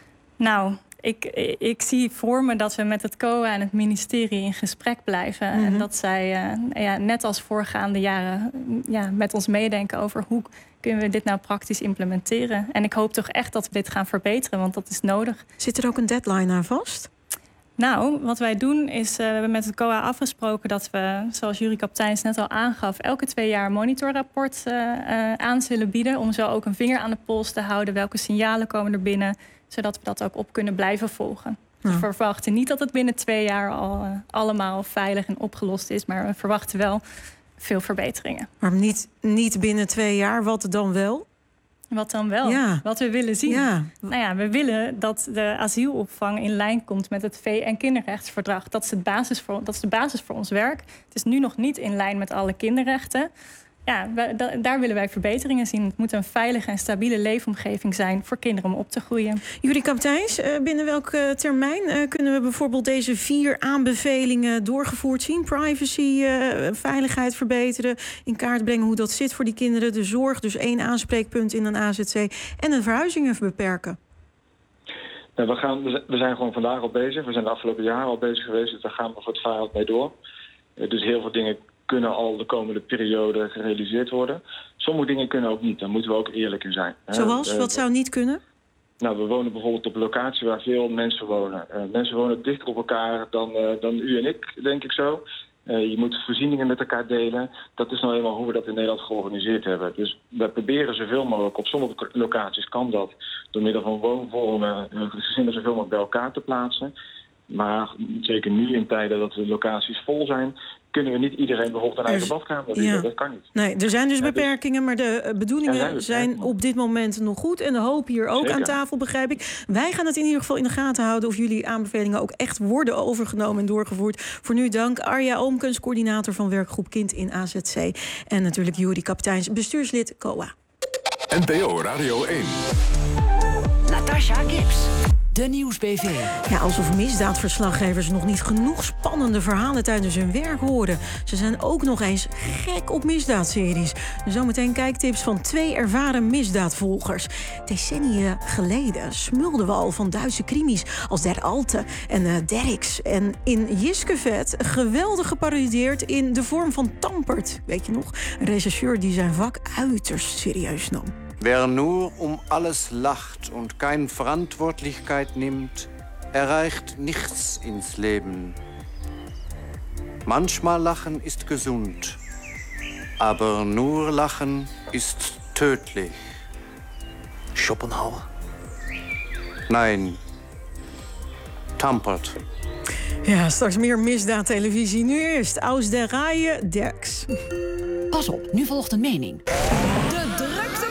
Nou, Ik, ik zie voor me dat we met het C O A en het ministerie in gesprek blijven. Mm-hmm. En dat zij, uh, ja, net als voorgaande jaren, ja, met ons meedenken over hoe kunnen we dit nou praktisch implementeren. En ik hoop toch echt dat we dit gaan verbeteren, want dat is nodig. Zit er ook een deadline aan vast? Nou, wat wij doen is, uh, we hebben met het C O A afgesproken dat we, zoals Jurie Kapteins net al aangaf, elke twee jaar een monitorrapport uh, uh, aan zullen bieden. Om zo ook een vinger aan de pols te houden. Welke signalen komen er binnen, zodat we dat ook op kunnen blijven volgen. Ja. We verwachten niet dat het binnen twee jaar al uh, allemaal veilig en opgelost is. Maar we verwachten wel veel verbeteringen. Maar niet, niet binnen twee jaar, wat dan wel? Wat dan wel? Ja. Wat we willen zien. Ja. Nou ja, we willen dat de asielopvang in lijn komt met het V- en kinderrechtsverdrag. Dat is, het basis voor, dat is de basis voor ons werk. Het is nu nog niet in lijn met alle kinderrechten. Ja, we, da, daar willen wij verbeteringen zien. Het moet een veilige en stabiele leefomgeving zijn voor kinderen om op te groeien. Jurie Kapteins, binnen welke termijn kunnen we bijvoorbeeld deze vier aanbevelingen doorgevoerd zien? Privacy, uh, veiligheid verbeteren, in kaart brengen hoe dat zit voor die kinderen. De zorg, dus één aanspreekpunt in een A Z C en een verhuizingen beperken. Ja, we, gaan, we zijn gewoon vandaag al bezig. We zijn de afgelopen jaren al bezig geweest. Dus daar gaan we voortvarend mee door. Dus heel veel dingen kunnen al de komende periode gerealiseerd worden. Sommige dingen kunnen ook niet. Daar moeten we ook eerlijk in zijn. Zoals? Wat zou niet kunnen? Nou, we wonen bijvoorbeeld op een locatie waar veel mensen wonen. Uh, mensen wonen dichter op elkaar dan, uh, dan u en ik, denk ik zo. Uh, je moet voorzieningen met elkaar delen. Dat is nou eenmaal hoe we dat in Nederland georganiseerd hebben. Dus we proberen zoveel mogelijk, op sommige locaties kan dat, door middel van woonvormen, uh, gezinnen zoveel mogelijk bij elkaar te plaatsen. Maar zeker nu in tijden dat de locaties vol zijn, kunnen we niet iedereen bijvoorbeeld een eigen badkamer bieden. Ja. Dat kan niet. Nee, er zijn dus Ja, dus- beperkingen, maar de bedoelingen Er zijn zijn beperkingen. op dit moment nog goed. En de hoop hier ook Zeker. aan tafel, begrijp ik. Wij gaan het in ieder geval in de gaten houden of jullie aanbevelingen ook echt worden overgenomen en doorgevoerd. Voor nu dank Arja Oomkens, coördinator van werkgroep Kind in A Z C. En natuurlijk Juri Kapiteins, bestuurslid C O A. N P O Radio één. Natasha Gibbs, de Nieuws-B V. Ja, alsof misdaadverslaggevers nog niet genoeg spannende verhalen tijdens hun werk horen. Ze zijn ook nog eens gek op misdaadseries. Zometeen kijktips van twee ervaren misdaadvolgers. Decennia geleden smulden we al van Duitse krimis als Der Alte en uh, Derricks. En in Jiskevet geweldig geparodieerd in de vorm van Tampert. Weet je nog? Een rechercheur die zijn vak uiterst serieus nam. Wer nur um alles lacht und keine Verantwortlichkeit nimmt, erreicht nichts ins Leben. Manchmal lachen ist gesund, aber nur lachen ist tödlich. Schopenhauer? Nein, Tampert. Ja, straks meer misdaadtelevisie. Nu eerst Aus der Reihe Derks. Pas op, nu volgt een mening. De druktemaker!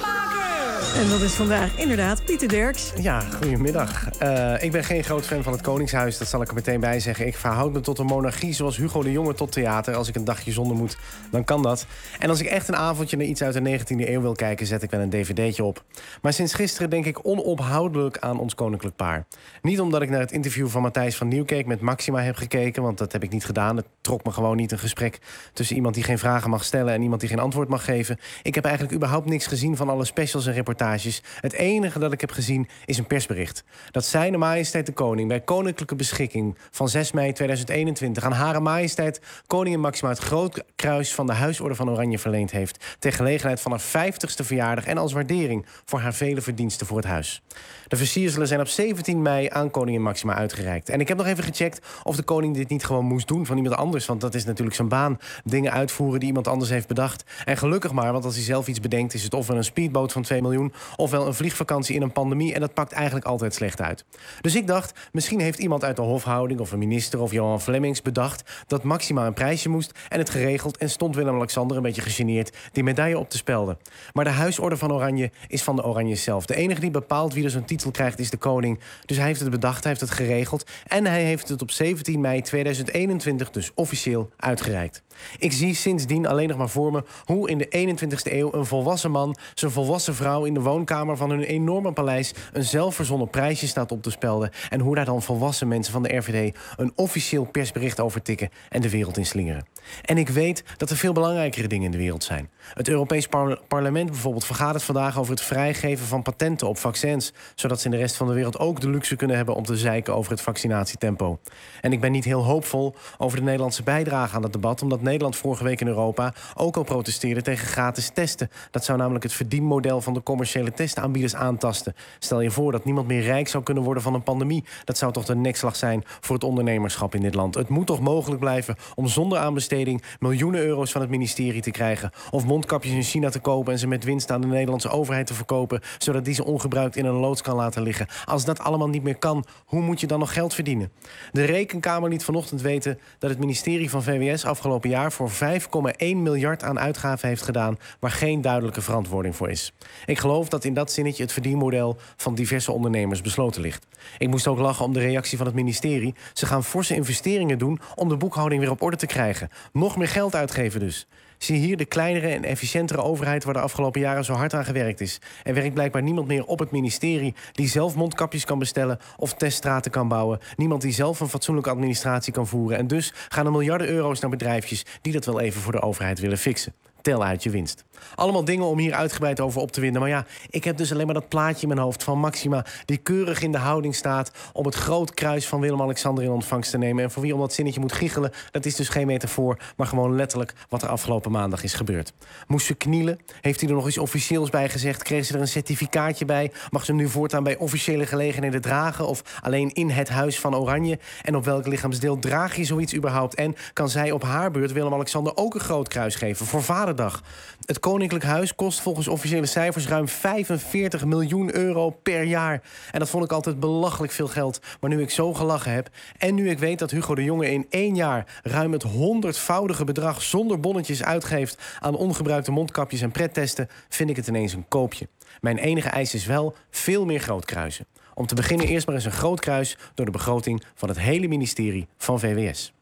En dat is vandaag inderdaad Pieter Derks. Ja, goedemiddag. Uh, ik ben geen groot fan van het Koningshuis, dat zal ik er meteen bij zeggen. Ik verhoud me tot een monarchie zoals Hugo de Jonge tot theater. Als ik een dagje zonder moet, dan kan dat. En als ik echt een avondje naar iets uit de negentiende eeuw wil kijken, zet ik wel een dvd'tje op. Maar sinds gisteren denk ik onophoudelijk aan ons koninklijk paar. Niet omdat ik naar het interview van Matthijs van Nieuwkerk met Maxima heb gekeken, want dat heb ik niet gedaan. Het trok me gewoon niet, een gesprek tussen iemand die geen vragen mag stellen en iemand die geen antwoord mag geven. Ik heb eigenlijk überhaupt niks gezien van alle specials en reportages. Het enige dat ik heb gezien is een persbericht. Dat Zijne Majesteit de Koning bij koninklijke beschikking van zes mei tweeduizend eenentwintig aan Hare Majesteit Koningin Maxima het Groot Kruis van de Huisorde van Oranje verleend heeft, ter gelegenheid van haar vijftigste verjaardag en als waardering voor haar vele verdiensten voor het huis. De versierselen zijn op zeventien mei aan Koningin Maxima uitgereikt. En ik heb nog even gecheckt of de koning dit niet gewoon moest doen van iemand anders, want dat is natuurlijk zijn baan. Dingen uitvoeren die iemand anders heeft bedacht. En gelukkig maar, want als hij zelf iets bedenkt, is het ofwel een speedboot van twee miljoen, ofwel een vliegvakantie in een pandemie, en dat pakt eigenlijk altijd slecht uit. Dus ik dacht, misschien heeft iemand uit de hofhouding of een minister of Johan Flemmings bedacht dat Maxima een prijsje moest en het geregeld, en stond Willem-Alexander een beetje gegeneerd die medaille op te spelden. Maar de huisorde van Oranje is van de Oranjes zelf. De enige die bepaalt wie er zo'n titel krijgt is de koning. Dus hij heeft het bedacht, hij heeft het geregeld en hij heeft het op zeventien mei tweeduizend eenentwintig dus officieel uitgereikt. Ik zie sindsdien alleen nog maar voor me hoe in de eenentwintigste eeuw een volwassen man zijn volwassen vrouw in de woonkamer van hun enorme paleis een zelfverzonnen prijsje staat op te spelden en hoe daar dan volwassen mensen van de R V D een officieel persbericht over tikken en de wereld in slingeren. En ik weet dat er veel belangrijkere dingen in de wereld zijn. Het Europees par- Parlement bijvoorbeeld vergadert vandaag over het vrijgeven van patenten op vaccins, zodat ze in de rest van de wereld ook de luxe kunnen hebben om te zeiken over het vaccinatietempo. En ik ben niet heel hoopvol over de Nederlandse bijdrage aan het debat, omdat Nederland vorige week in Europa ook al protesteerde tegen gratis testen. Dat zou namelijk het verdienmodel van de commerciële testaanbieders aantasten. Stel je voor dat niemand meer rijk zou kunnen worden van een pandemie. Dat zou toch de nekslag zijn voor het ondernemerschap in dit land. Het moet toch mogelijk blijven om zonder aanbesteding miljoenen euro's van het ministerie te krijgen, of mondkapjes in China te kopen en ze met winst aan de Nederlandse overheid te verkopen, zodat die ze ongebruikt in een loods kan laten liggen. Als dat allemaal niet meer kan, hoe moet je dan nog geld verdienen? De Rekenkamer liet vanochtend weten dat het ministerie van V W S afgelopen jaar voor vijf komma één miljard aan uitgaven heeft gedaan waar geen duidelijke verantwoording voor is. Ik geloof dat in dat zinnetje het verdienmodel van diverse ondernemers besloten ligt. Ik moest ook lachen om de reactie van het ministerie. Ze gaan forse investeringen doen om de boekhouding weer op orde te krijgen. Nog meer geld uitgeven dus. Zie hier de kleinere en efficiëntere overheid waar de afgelopen jaren zo hard aan gewerkt is. Er werkt blijkbaar niemand meer op het ministerie die zelf mondkapjes kan bestellen of teststraten kan bouwen. Niemand die zelf een fatsoenlijke administratie kan voeren. En dus gaan er miljarden euro's naar bedrijfjes die dat wel even voor de overheid willen fixen. Tel uit je winst. Allemaal dingen om hier uitgebreid over op te winden. Maar ja, ik heb dus alleen maar dat plaatje in mijn hoofd van Maxima die keurig in de houding staat om het groot kruis van Willem-Alexander in ontvangst te nemen. En voor wie om dat zinnetje moet giechelen, dat is dus geen metafoor, maar gewoon letterlijk wat er afgelopen maandag is gebeurd. Moest ze knielen? Heeft hij er nog iets officieels bij gezegd? Kreeg ze er een certificaatje bij? Mag ze hem nu voortaan bij officiële gelegenheden dragen of alleen in het huis van Oranje? En op welk lichaamsdeel draag je zoiets überhaupt? En kan zij op haar beurt Willem-Alexander ook een groot kruis geven voor vaderdag? dag. Het Koninklijk Huis kost volgens officiële cijfers ruim vijfenveertig miljoen euro per jaar. En dat vond ik altijd belachelijk veel geld. Maar nu ik zo gelachen heb en nu ik weet dat Hugo de Jonge in één jaar ruim het honderdvoudige bedrag zonder bonnetjes uitgeeft aan ongebruikte mondkapjes en prettesten, vind ik het ineens een koopje. Mijn enige eis is wel veel meer grootkruisen. Om te beginnen eerst maar eens een groot kruis door de begroting van het hele ministerie van V W S.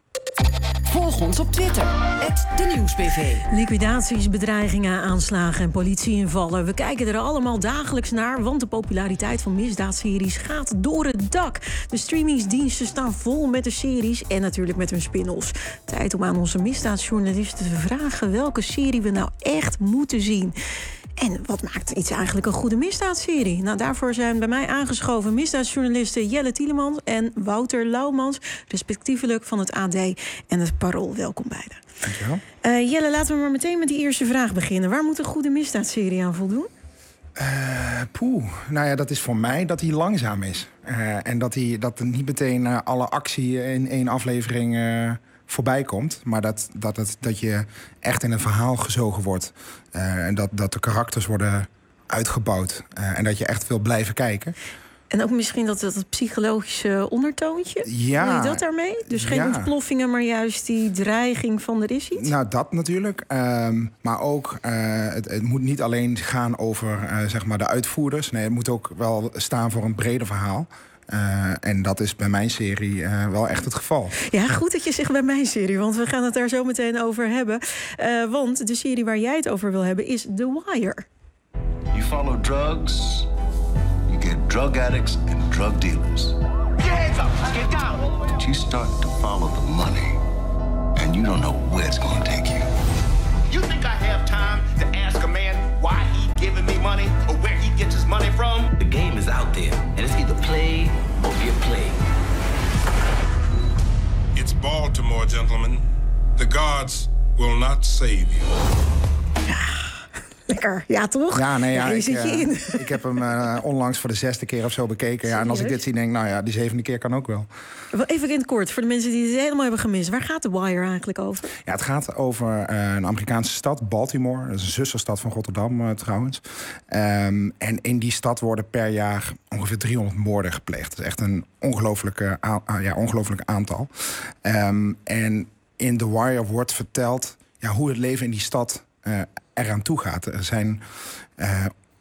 Volg ons op Twitter, at de Nieuwsbv. Liquidaties, bedreigingen, aanslagen en politieinvallen. We kijken er allemaal dagelijks naar, want de populariteit van misdaadseries gaat door het dak. De streamingsdiensten staan vol met de series en natuurlijk met hun spin-offs. Tijd om aan onze misdaadjournalisten te vragen welke serie we nou echt moeten zien. En wat maakt iets eigenlijk een goede misdaadserie? Nou, daarvoor zijn bij mij aangeschoven misdaadjournalisten Jelle Tielemans en Wouter Laumans, respectievelijk van het A D en het Parool. Welkom beiden. Dankjewel. Uh, Jelle, laten we maar meteen met die eerste vraag beginnen. Waar moet een goede misdaadserie aan voldoen? Uh, poeh, nou ja, dat is voor mij dat hij langzaam is. Uh, en dat, hij, dat er niet meteen uh, alle actie in één aflevering Uh, voorbij komt, maar dat, dat, het, dat je echt in een verhaal gezogen wordt. Uh, en dat, dat de karakters worden uitgebouwd. Uh, en dat je echt wil blijven kijken. En ook misschien dat, dat het psychologische ondertoontje? Ja. Wil je dat daarmee? Dus geen ja. ontploffingen, maar juist die dreiging van er is iets? Nou, dat natuurlijk. Um, maar ook, uh, het, het moet niet alleen gaan over uh, zeg maar de uitvoerders. Nee, het moet ook wel staan voor een breder verhaal. Uh, en dat is bij mijn serie uh, wel echt het geval. Ja, goed dat je zegt bij mijn serie, want we gaan het daar zo meteen over hebben. Uh, want de serie waar jij het over wil hebben is The Wire. You follow drugs, you get drug addicts and drug dealers. Get hands up, get down! But you start to follow the money, and you don't know where it's going to take you. You think I have time to ask a man why he giving me money or where he gets his money from? The game is out there, and it's either play or get played. It's Baltimore, gentlemen. The gods will not save you. Lekker, ja toch? Ja, nee, ja, ja, ik, zit je in. Uh, ik heb hem uh, onlangs voor de zesde keer of zo bekeken. Ja, en als ik dit zie, denk ik, nou ja, die zevende keer kan ook wel. Even in het kort, voor de mensen die het helemaal hebben gemist. Waar gaat The Wire eigenlijk over? Ja, het gaat over uh, een Amerikaanse stad, Baltimore. Dat is een zusterstad van Rotterdam uh, trouwens. Um, en in die stad worden per jaar ongeveer driehonderd moorden gepleegd. Dat is echt een ongelooflijke, uh, ja, ongelooflijk aantal. Um, en in The Wire wordt verteld ja, hoe het leven in die stad Uh, eraan toe gaat. Er zijn, uh,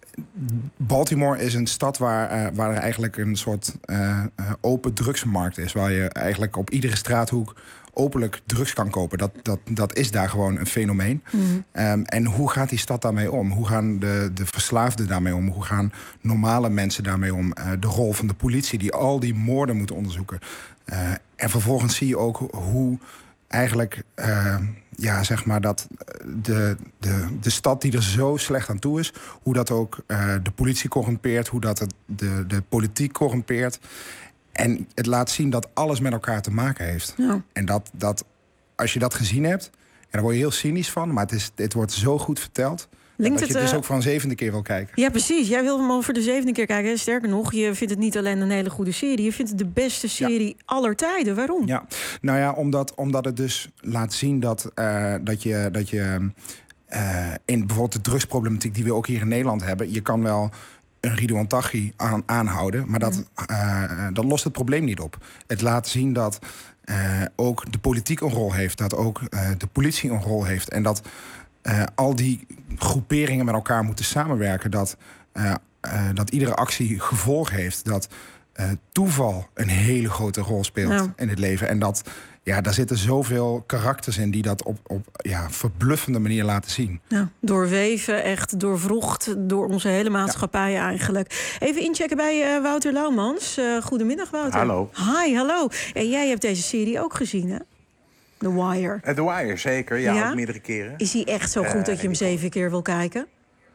Baltimore is een stad waar, uh, waar er eigenlijk een soort uh, uh, open drugsmarkt is. Waar je eigenlijk op iedere straathoek openlijk drugs kan kopen. Dat, dat, dat is daar gewoon een fenomeen. Mm-hmm. Um, en hoe gaat die stad daarmee om? Hoe gaan de, de verslaafden daarmee om? Hoe gaan normale mensen daarmee om? Uh, de rol van de politie die al die moorden moet onderzoeken. Uh, en vervolgens zie je ook hoe eigenlijk Uh, ja, zeg maar dat de, de, de stad die er zo slecht aan toe is, hoe dat ook uh, de politie corrumpeert, hoe dat het de, de politiek corrumpeert. En het laat zien dat alles met elkaar te maken heeft. Ja. En dat, dat als je dat gezien hebt, en daar word je heel cynisch van, maar het, is, het wordt zo goed verteld. Linkt dat je het dus uh, ook voor een zevende keer wil kijken. Ja, precies. Jij wil hem al voor de zevende keer kijken. Sterker nog, je vindt het niet alleen een hele goede serie. Je vindt het de beste serie ja. aller tijden. Waarom? Ja, nou ja, omdat, omdat het dus laat zien dat, uh, dat je, dat je uh, in bijvoorbeeld de drugsproblematiek die we ook hier in Nederland hebben, je kan wel een Ridouan Taghi aan, aanhouden, maar dat, uh, dat lost het probleem niet op. Het laat zien dat uh, ook de politiek een rol heeft, dat ook uh, de politie een rol heeft en dat Uh, al die groeperingen met elkaar moeten samenwerken. Dat, uh, uh, dat iedere actie gevolg heeft. Dat uh, toeval een hele grote rol speelt ja. in het leven. En dat, ja, daar zitten zoveel karakters in die dat op, op ja, verbluffende manier laten zien. Ja, doorweven, echt doorvrocht door onze hele maatschappij ja. eigenlijk. Even inchecken bij uh, Wouter Laumans. Uh, goedemiddag, Wouter. Hallo. Hi, hallo. En jij hebt deze serie ook gezien, hè? The Wire. Uh, The Wire, zeker. Ja, ja? ook meerdere keren. Is hij echt zo goed uh, dat je hem zeven keer wil kijken?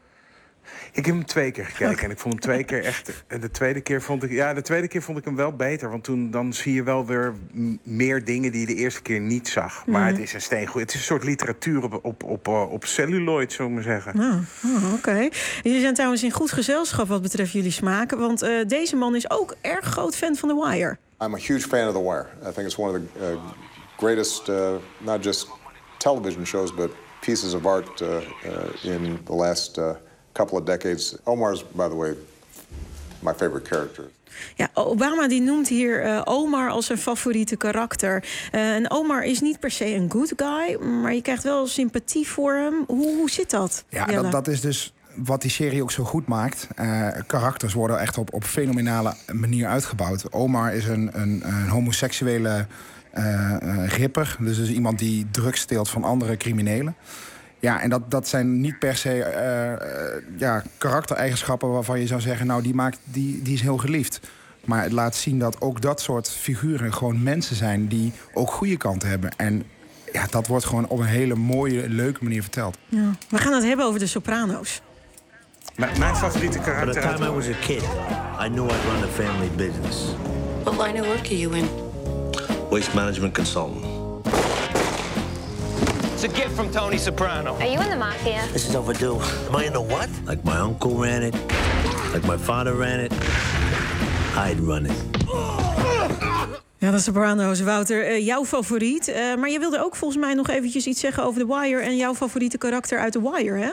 Ik heb hem twee keer gekeken okay. en ik vond hem twee keer echt. De tweede keer vond ik, ja, de tweede keer vond ik hem wel beter, want toen dan zie je wel weer m- meer dingen die je de eerste keer niet zag. Maar mm-hmm. het is een steengoed. Het is een soort literatuur op op op, op celluloid, zou ik maar zeggen. Oh, oh, oké. Okay. Jullie zijn trouwens in goed gezelschap wat betreft jullie smaken, want uh, deze man is ook erg groot fan van The Wire. I'm a huge fan of The Wire. I think it's one of the uh, greatest, uh, not just television shows, but pieces of art uh, uh, in the last uh, couple of decades. Omar's, by the way, my favorite character. Ja, Obama die noemt hier uh, Omar als zijn favoriete karakter. Uh, en Omar is niet per se een good guy, maar je krijgt wel sympathie voor hem. Hoe, hoe zit dat? Ja, dat, dat is dus wat die serie ook zo goed maakt. Uh, karakters worden echt op, op fenomenale manier uitgebouwd. Omar is een, een, een homoseksuele uh, uh, ripper. Dus is iemand die drugs steelt van andere criminelen. Ja, en dat, dat zijn niet per se uh, uh, ja, karaktereigenschappen waarvan je zou zeggen, nou, die, maakt, die, die is heel geliefd. Maar het laat zien dat ook dat soort figuren gewoon mensen zijn die ook goede kanten hebben. En ja, dat wordt gewoon op een hele mooie, leuke manier verteld. Ja. We gaan het hebben over de Soprano's. M- mijn favoriete karakter. By the time I was a kid, I knew I'd run a family business. What line of work are you in? Waste management consultant. It's a gift from Tony Soprano. Are you in the mafia? This is overdue. Am I in the what? Like my uncle ran it, like my father ran it, I'd run it. Ja, de Soprano's, Wouter, uh, jouw favoriet. Uh, maar je wilde ook volgens mij nog eventjes iets zeggen over The Wire en jouw favoriete karakter uit The Wire, hè?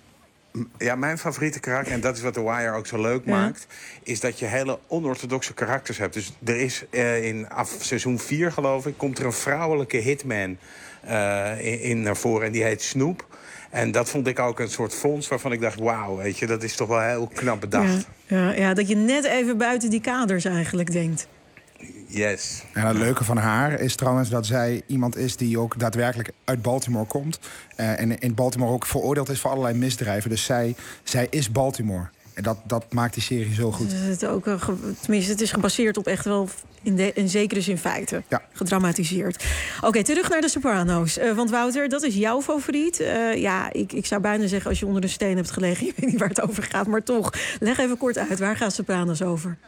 Ja, mijn favoriete karakter, en dat is wat The Wire ook zo leuk Ja. maakt, is dat je hele onorthodoxe karakters hebt. Dus er is uh, in af seizoen vier, geloof ik, komt er een vrouwelijke hitman uh, in, in naar voren en die heet Snoop. En dat vond ik ook een soort fonds waarvan ik dacht, wauw, weet je, dat is toch wel heel knap bedacht. Ja, ja, ja, dat je net even buiten die kaders eigenlijk denkt. Yes. En het leuke van haar is trouwens dat zij iemand is die ook daadwerkelijk uit Baltimore komt. Uh, en in Baltimore ook veroordeeld is voor allerlei misdrijven. Dus zij, zij is Baltimore. En dat, dat maakt die serie zo goed. Het is ook, uh, ge- tenminste, het is gebaseerd op echt wel in, de, in zekere zin feiten. Ja. Gedramatiseerd. Oké, okay, terug naar de Soprano's. Uh, want Wouter, dat is jouw favoriet. Uh, ja, ik, ik zou bijna zeggen als je onder een steen hebt gelegen. Je weet niet waar het over gaat, maar toch. Leg even kort uit, waar gaat Soprano's over?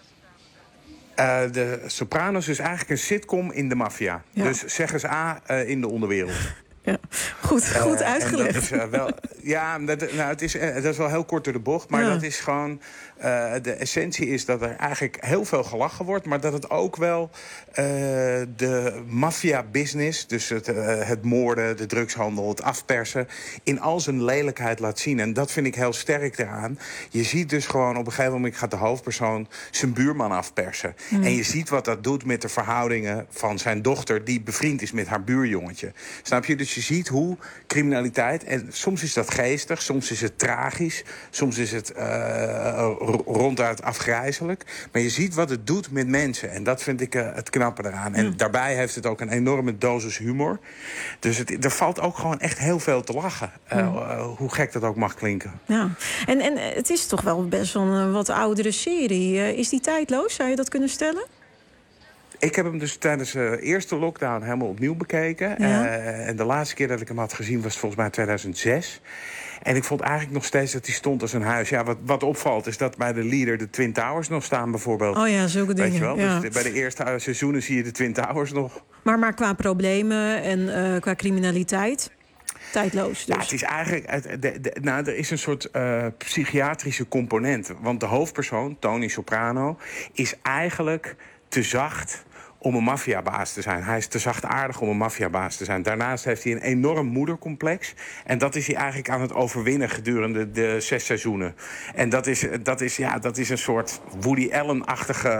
Uh, de Sopranos is eigenlijk een sitcom in de maffia. Ja. Dus zeg eens A uh, in de onderwereld. Ja, goed, goed Uh, uitgelegd. en dat is, uh, wel, ja, dat, nou, het is, uh, dat is wel heel kort door de bocht. Maar Ja. dat is gewoon... Uh, de essentie is dat er eigenlijk heel veel gelachen wordt. Maar dat het ook wel uh, de maffia-business... dus het, uh, het moorden, de drugshandel, het afpersen... in al zijn lelijkheid laat zien. En dat vind ik heel sterk eraan. Je ziet dus gewoon op een gegeven moment... gaat de hoofdpersoon zijn buurman afpersen. Mm. En je ziet wat dat doet met de verhoudingen van zijn dochter... die bevriend is met haar buurjongetje. Snap je? Dus je ziet hoe criminaliteit... en soms is dat geestig, soms is het tragisch... soms is het uh, ronduit afgrijzelijk. Maar je ziet wat het doet met mensen. En dat vind ik uh, het knappe eraan. En Ja. daarbij heeft het ook een enorme dosis humor. Dus het, er valt ook gewoon echt heel veel te lachen. Uh, uh, hoe gek dat ook mag klinken. Ja, en, en het is toch wel best wel een wat oudere serie. Uh, is die tijdloos? Zou je dat kunnen stellen? Ik heb hem dus tijdens de eerste lockdown helemaal opnieuw bekeken. Ja. Uh, en de laatste keer dat ik hem had gezien was volgens mij tweeduizend zes. En ik vond eigenlijk nog steeds dat hij stond als een huis. Ja, wat, wat opvalt is dat bij de Leader de Twin Towers nog staan bijvoorbeeld. Oh ja, zulke dingen. Weet je wel? Ja. Dus bij de eerste seizoenen zie je de Twin Towers nog. Maar, maar qua problemen en uh, qua criminaliteit, tijdloos dus. Ja, het is eigenlijk... Het, de, de, nou, er is een soort uh, psychiatrische component. Want de hoofdpersoon, Tony Soprano, is eigenlijk te zacht om een maffiabaas te zijn. Hij is te zachtaardig om een maffiabaas te zijn. Daarnaast heeft hij een enorm moedercomplex. En dat is hij eigenlijk aan het overwinnen gedurende de zes seizoenen. En dat is, dat is, ja, dat is een soort Woody Allen-achtige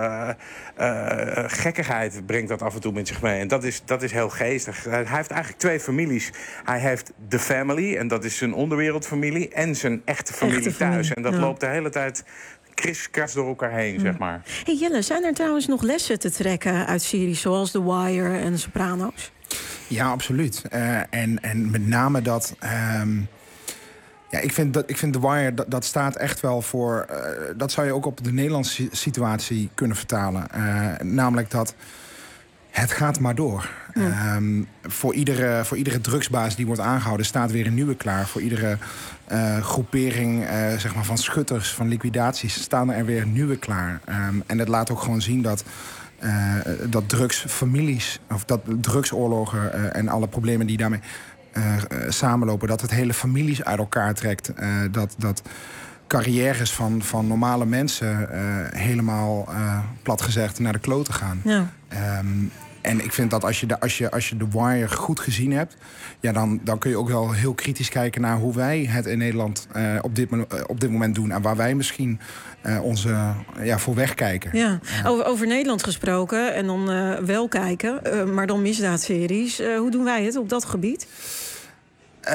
uh, gekkigheid, brengt dat af en toe met zich mee. En dat is, dat is heel geestig. Hij heeft eigenlijk twee families. Hij heeft de family, en dat is zijn onderwereldfamilie, en zijn echte familie Echte thuis. familie, En dat ja. loopt de hele tijd kriskras door elkaar heen, zeg maar. Hey Jelle, zijn er trouwens nog lessen te trekken uit series zoals The Wire en The Soprano's? Ja, absoluut. Uh, en, en met name dat... Um, ja, ik vind, dat, ik vind The Wire, dat, dat staat echt wel voor... Uh, dat zou je ook op de Nederlandse situatie kunnen vertalen. Uh, namelijk dat het gaat maar door. Ja. Um, voor, iedere, voor iedere drugsbaas die wordt aangehouden staat weer een nieuwe klaar. Voor iedere uh, groepering uh, zeg maar van schutters, van liquidaties, staan er weer nieuwe klaar. Um, en het laat ook gewoon zien dat... Uh, dat drugsfamilies, of dat drugsoorlogen uh, en alle problemen die daarmee uh, uh, samenlopen, dat het hele families uit elkaar trekt. Uh, dat, dat carrières van, van normale mensen uh, helemaal uh, plat gezegd naar de kloten gaan. Ja. Um, En ik vind dat als je de, als je, als je The Wire goed gezien hebt... Ja, dan, dan kun je ook wel heel kritisch kijken naar hoe wij het in Nederland uh, op, dit, uh, op dit moment doen. En waar wij misschien uh, onze uh, ja, voor wegkijken. Ja. Ja. Over, over Nederland gesproken en dan uh, wel kijken, uh, maar dan misdaadseries. Uh, hoe doen wij het op dat gebied? Uh,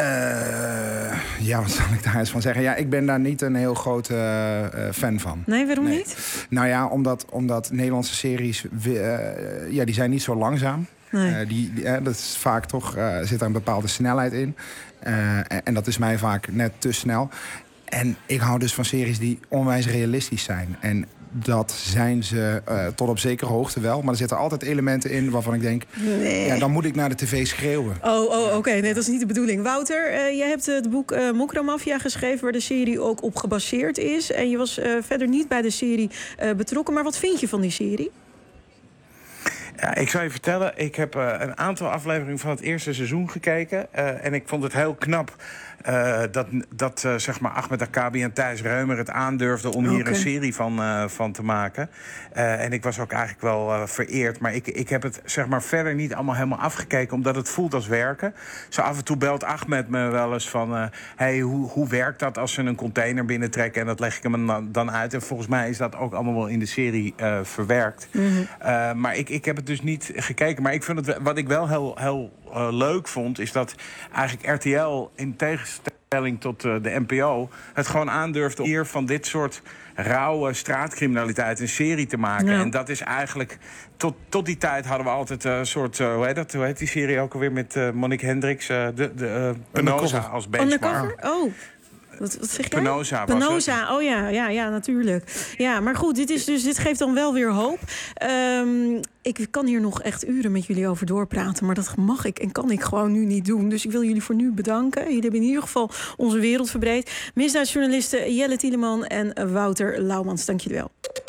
ja, wat zal ik daar eens van zeggen? Ja, ik ben daar niet een heel grote uh, fan van. Nee, waarom nee. niet? Nou ja, omdat, omdat Nederlandse series... Uh, ja, die zijn niet zo langzaam. Nee. Uh, die, die, uh, dat is vaak toch... Uh, zit er een bepaalde snelheid in. Uh, en, en dat is mij vaak net te snel. En ik hou dus van series die onwijs realistisch zijn. En dat zijn ze uh, tot op zekere hoogte wel. Maar er zitten altijd elementen in waarvan ik denk... Nee. Ja, dan moet ik naar de tv schreeuwen. Oh, oh oké. Okay. Nee, dat is niet de bedoeling. Wouter, uh, jij hebt het boek uh, Mokramafia geschreven... waar de serie ook op gebaseerd is. En je was uh, verder niet bij de serie uh, betrokken. Maar wat vind je van die serie? Ja, ik zou je vertellen, ik heb uh, een aantal afleveringen van het eerste seizoen gekeken. Uh, en ik vond het heel knap uh, dat, dat uh, zeg maar Ahmed Akabi en Thijs Reumer het aandurfden om okay. hier een serie van, uh, van te maken. Uh, en ik was ook eigenlijk wel uh, vereerd. Maar ik, ik heb het zeg maar verder niet allemaal helemaal afgekeken, omdat het voelt als werken. Zo af en toe belt Ahmed me wel eens van... Uh, hey, hoe, hoe werkt dat als ze een container binnentrekken? En dat leg ik hem dan, dan uit. En volgens mij is dat ook allemaal wel in de serie uh, verwerkt. Mm-hmm. Uh, maar ik, ik heb het dus niet gekeken. Maar ik vind het, wat ik wel heel, heel uh, leuk vond... is dat eigenlijk R T L in tegenstelling tot uh, de N P O... het gewoon aandurfde om hier van dit soort rauwe straatcriminaliteit een serie te maken. Ja. En dat is eigenlijk... Tot, tot die tijd hadden we altijd een uh, soort... Uh, hoe heet dat? Hoe heet die serie ook alweer met uh, Monique Hendricks? Uh, de de uh, Penosa als benchmark. Oh. Wat, wat zeg jij? Penosa was Penosa, het. oh ja, ja, ja, natuurlijk. Ja, maar goed, dit, is dus, dit geeft dan wel weer hoop. Um, ik kan hier nog echt uren met jullie over doorpraten... maar dat mag ik en kan ik gewoon nu niet doen. Dus ik wil jullie voor nu bedanken. Jullie hebben in ieder geval onze wereld verbreed. Misdaadjournalisten Jelle Tieleman en Wouter Laumans, dank jullie wel.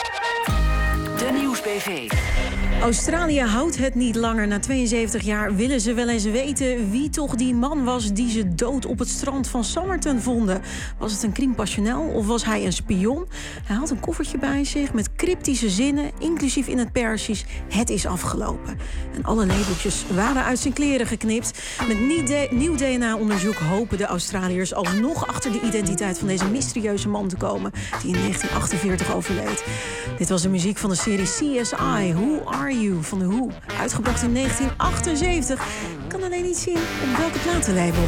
De Nieuwsbv. Australië houdt het niet langer. Na tweeënzeventig jaar willen ze wel eens weten wie toch die man was die ze dood op het strand van Somerton vonden. Was het een crime passionnel of was hij een spion? Hij had een koffertje bij zich met cryptische zinnen, inclusief in het Persisch: het is afgelopen. En alle labeltjes waren uit zijn kleren geknipt. Met nieuw D N A-onderzoek hopen de Australiërs alsnog achter de identiteit van deze mysterieuze man te komen die in negentien achtenveertig overleed. Dit was de muziek van de serie C S I, Who Are You van The Who, uitgebracht in negentien achtenzeventig. Ik kan alleen niet zien op welke platenlabel.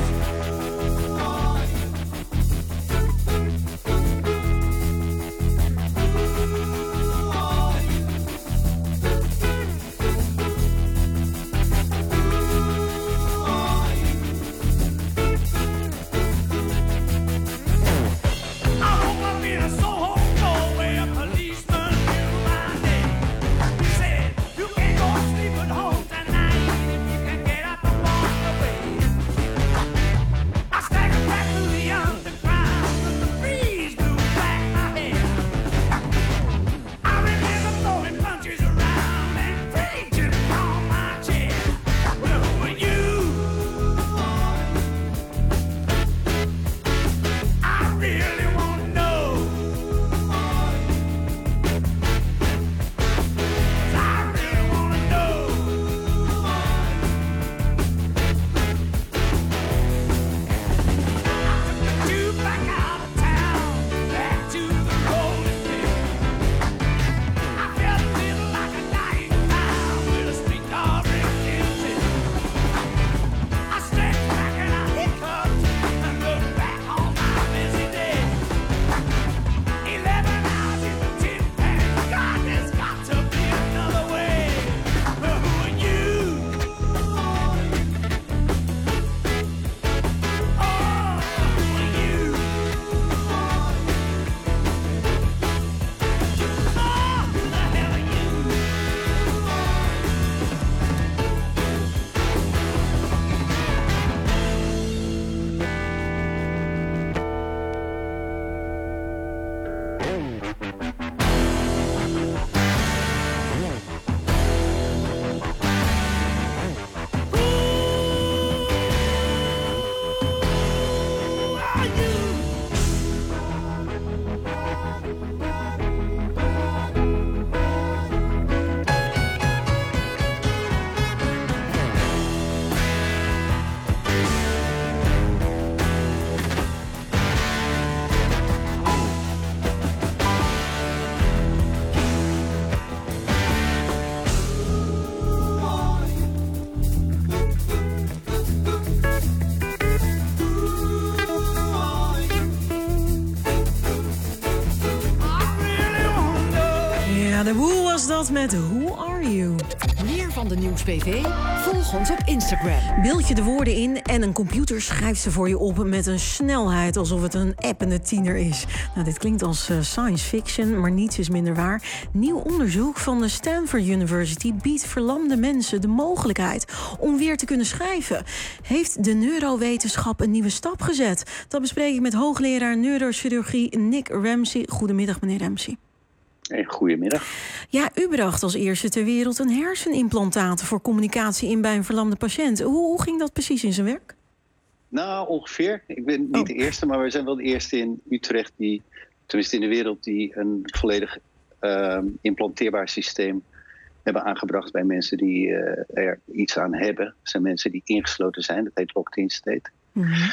The Who was dat met Who Are You? Meer van de Nieuws P V? Volg ons op Instagram. Beeld je de woorden in en een computer schrijft ze voor je op met een snelheid alsof het een appende tiener is. Nou, dit klinkt als uh, science fiction, maar niets is minder waar. Nieuw onderzoek van de Stanford University biedt verlamde mensen de mogelijkheid om weer te kunnen schrijven. Heeft de neurowetenschap een nieuwe stap gezet? Dat bespreek ik met hoogleraar neurochirurgie Nick Ramsey. Goedemiddag, meneer Ramsey. Hey, goedemiddag. Ja, u bracht als eerste ter wereld een hersenimplantaat voor communicatie in bij een verlamde patiënt. Hoe, hoe ging dat precies in zijn werk? Nou, ongeveer. Ik ben niet oh. de eerste, maar we zijn wel de eerste in Utrecht die, tenminste in de wereld, die een volledig uh, implanteerbaar systeem hebben aangebracht bij mensen die uh, er iets aan hebben. Dat zijn mensen die ingesloten zijn, dat heet locked-in state. Mm-hmm.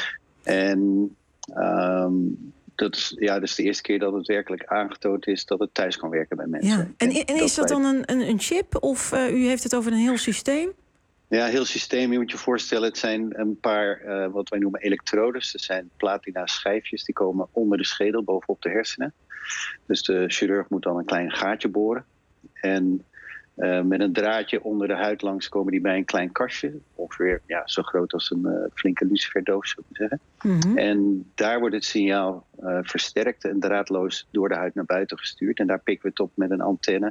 En um, dat is, ja, dat is de eerste keer dat het werkelijk aangetoond is dat het thuis kan werken bij mensen. Ja. En, en, en is dat dan een, een, een chip of uh, u heeft het over een heel systeem? Ja, heel systeem. Je moet je voorstellen, het zijn een paar uh, wat wij noemen elektrodes. Dat zijn platina schijfjes, die komen onder de schedel, bovenop de hersenen. Dus de chirurg moet dan een klein gaatje boren. En uh, met een draadje onder de huid langs komen die bij een klein kastje. Ongeveer ja, zo groot als een uh, flinke luciferdoos, zou ik zeggen. Mm-hmm. En daar wordt het signaal uh, versterkt en draadloos door de huid naar buiten gestuurd. En daar pikken we het op met een antenne.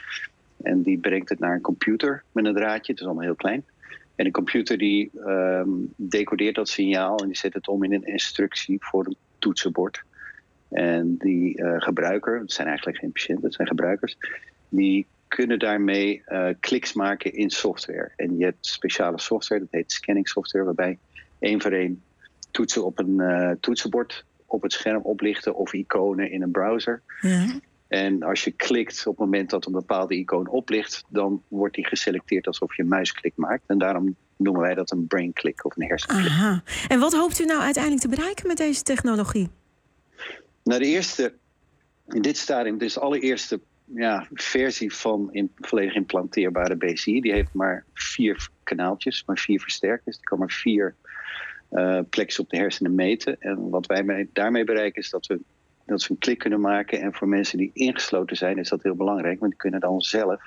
En die brengt het naar een computer met een draadje. Het is allemaal heel klein. En de computer die um, decodeert dat signaal en die zet het om in een instructie voor een toetsenbord. En die uh, gebruiker, het zijn eigenlijk geen patiënten, het zijn gebruikers, die kunnen daarmee uh, kliks maken in software. En je hebt speciale software, dat heet scanning software, waarbij één voor één toetsen op een uh, toetsenbord op het scherm oplichten of iconen in een browser. Ja. En als je klikt op het moment dat een bepaalde icoon oplicht, dan wordt die geselecteerd alsof je een muisklik maakt. En daarom noemen wij dat een brainklik of een hersenklik. Aha. En wat hoopt u nou uiteindelijk te bereiken met deze technologie? Nou, de eerste, in dit stadium, dus de allereerste ja, versie van in, volledig implanteerbare B C I, die heeft maar vier kanaaltjes, maar vier versterkers. Die kan maar vier uh, plekjes op de hersenen meten. En wat wij mee, daarmee bereiken is dat we dat ze een klik kunnen maken. En voor mensen die ingesloten zijn is dat heel belangrijk. Want die kunnen dan zelf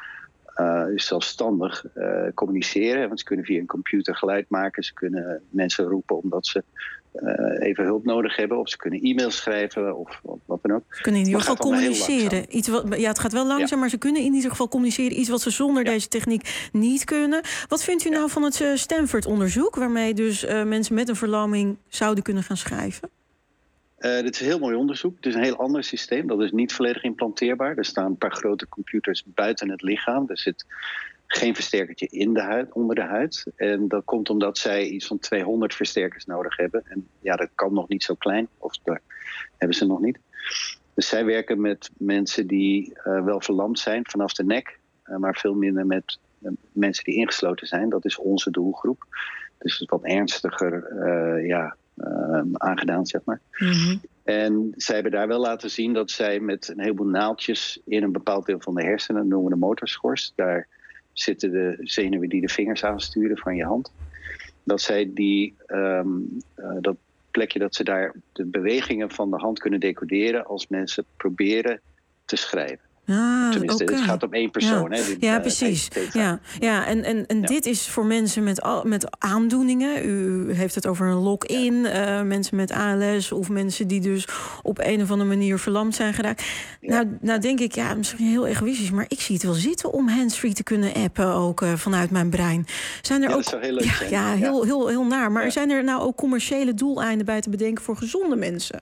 uh, zelfstandig uh, communiceren. Want ze kunnen via een computer geluid maken. Ze kunnen mensen roepen omdat ze uh, even hulp nodig hebben. Of ze kunnen e-mails schrijven of wat dan ook. Ze kunnen in ieder geval communiceren. Iets wat, ja, het gaat wel langzaam, ja. Maar ze kunnen in ieder geval communiceren. Iets wat ze zonder ja. deze techniek niet kunnen. Wat vindt u nou van het uh, Stanford-onderzoek? Waarmee dus uh, mensen met een verlamming zouden kunnen gaan schrijven? Uh, dit is een heel mooi onderzoek. Het is een heel ander systeem. Dat is niet volledig implanteerbaar. Er staan een paar grote computers buiten het lichaam. Er zit geen versterkertje in de huid, onder de huid. En dat komt omdat zij iets van tweehonderd versterkers nodig hebben. En ja, dat kan nog niet zo klein. Of dat hebben ze nog niet. Dus zij werken met mensen die uh, wel verlamd zijn vanaf de nek. Uh, maar veel minder met uh, mensen die ingesloten zijn. Dat is onze doelgroep. Dus het wat ernstiger, uh, ja... Uh, aangedaan, zeg maar. Mm-hmm. En zij hebben daar wel laten zien dat zij met een heleboel naaldjes in een bepaald deel van de hersenen, dat noemen we de motorschors, daar zitten de zenuwen die de vingers aansturen van je hand, dat zij die, um, uh, dat plekje dat ze daar de bewegingen van de hand kunnen decoderen als mensen proberen te schrijven. Ah, Tenminste, okay. Het gaat om één persoon. Ja, hè, die, ja uh, precies. Ja, ja, en en, en ja. dit is voor mensen met, al, met aandoeningen. U heeft het over een lock-in. Ja. Uh, mensen met A L S of mensen die dus op een of andere manier verlamd zijn geraakt. Ja. Nou, nou denk ik, ja, misschien heel egoïstisch, maar ik zie het wel zitten om handsfree te kunnen appen ook uh, vanuit mijn brein. Zijn er ja, ook, dat zou heel leuk ja, zijn. Ja, heel, heel, heel, heel naar. Maar ja. zijn er nou ook commerciële doeleinden bij te bedenken voor gezonde mensen?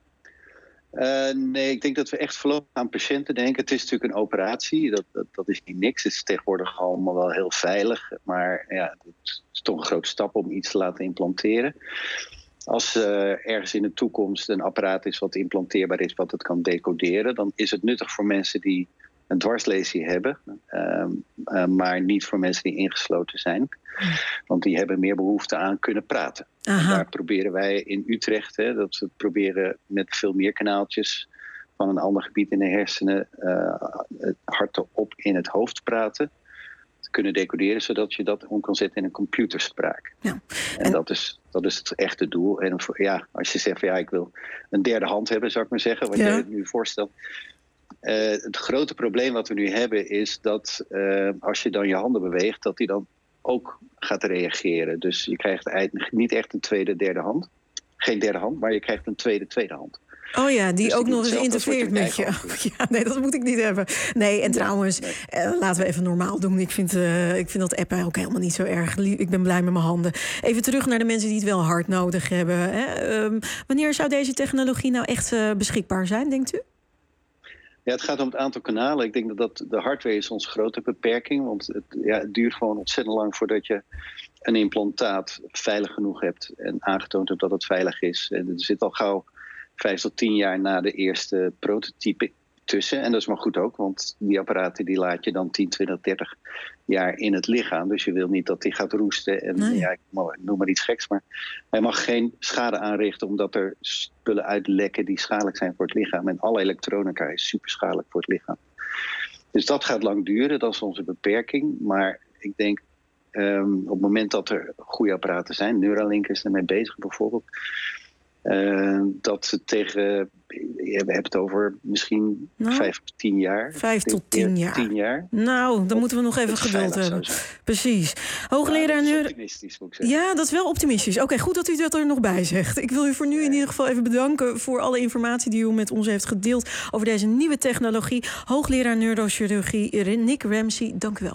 Uh, nee, ik denk dat we echt voorlopig aan patiënten denken. Het is natuurlijk een operatie, dat, dat, dat is niet niks. Het is tegenwoordig allemaal wel heel veilig. Maar ja, het is toch een grote stap om iets te laten implanteren. Als uh, ergens in de toekomst een apparaat is wat implanteerbaar is, wat het kan decoderen, dan is het nuttig voor mensen die een dwarslesie hebben, uh, uh, maar niet voor mensen die ingesloten zijn. Want die hebben meer behoefte aan kunnen praten. En daar proberen wij in Utrecht, hè, dat we proberen met veel meer kanaaltjes van een ander gebied in de hersenen uh, het hardop in het hoofd praten, te kunnen decoderen, zodat je dat om kan zetten in een computerspraak. Ja. En, en dat is, dat is het echte doel. En ja, als je zegt van ja, ik wil een derde hand hebben, zou ik maar zeggen, wat ja. je nu voorstelt. Uh, het grote probleem wat we nu hebben is dat uh, als je dan je handen beweegt, dat die dan ook gaat reageren. Dus je krijgt eigenlijk niet echt een tweede, derde hand. Geen derde hand, maar je krijgt een tweede, tweede hand. Oh ja, die dus ook die nog eens interfereert met je. Ja, nee, dat moet ik niet hebben. Nee, en trouwens, nee. uh, laten we even normaal doen. Ik vind, uh, ik vind dat appen ook helemaal niet zo erg. Ik ben blij met mijn handen. Even terug naar de mensen die het wel hard nodig hebben. Hè. Um, wanneer zou deze technologie nou echt uh, beschikbaar zijn, denkt u? Ja, het gaat om het aantal kanalen. Ik denk dat, dat de hardware is onze grote beperking. Want het, ja, het duurt gewoon ontzettend lang voordat je een implantaat veilig genoeg hebt en aangetoond hebt dat het veilig is. En er zit al gauw vijf tot tien jaar na de eerste prototype tussen. En dat is maar goed ook, want die apparaten die laat je dan tien, twintig, dertig jaar in het lichaam. Dus je wil niet dat die gaat roesten. En nee. ja, ik noem maar iets geks, maar hij mag geen schade aanrichten omdat er spullen uitlekken die schadelijk zijn voor het lichaam. En alle elektronica is super schadelijk voor het lichaam. Dus dat gaat lang duren, dat is onze beperking. Maar ik denk, um, op het moment dat er goede apparaten zijn, Neuralink is ermee bezig bijvoorbeeld, Uh, dat ze tegen, we hebben het over misschien nou, vijf tot tien jaar. Vijf tot tien jaar. Tien jaar. Nou, dan moeten we nog even geduld hebben. Precies. Hoogleraar ja, Neuro... optimistisch, moet ik zeggen. Ja, dat is wel optimistisch. Oké, okay, goed dat u dat er nog bij zegt. Ik wil u voor nu in ieder geval even bedanken voor alle informatie die u met ons heeft gedeeld over deze nieuwe technologie. Hoogleraar neurochirurgie Nick Ramsey, dank u wel.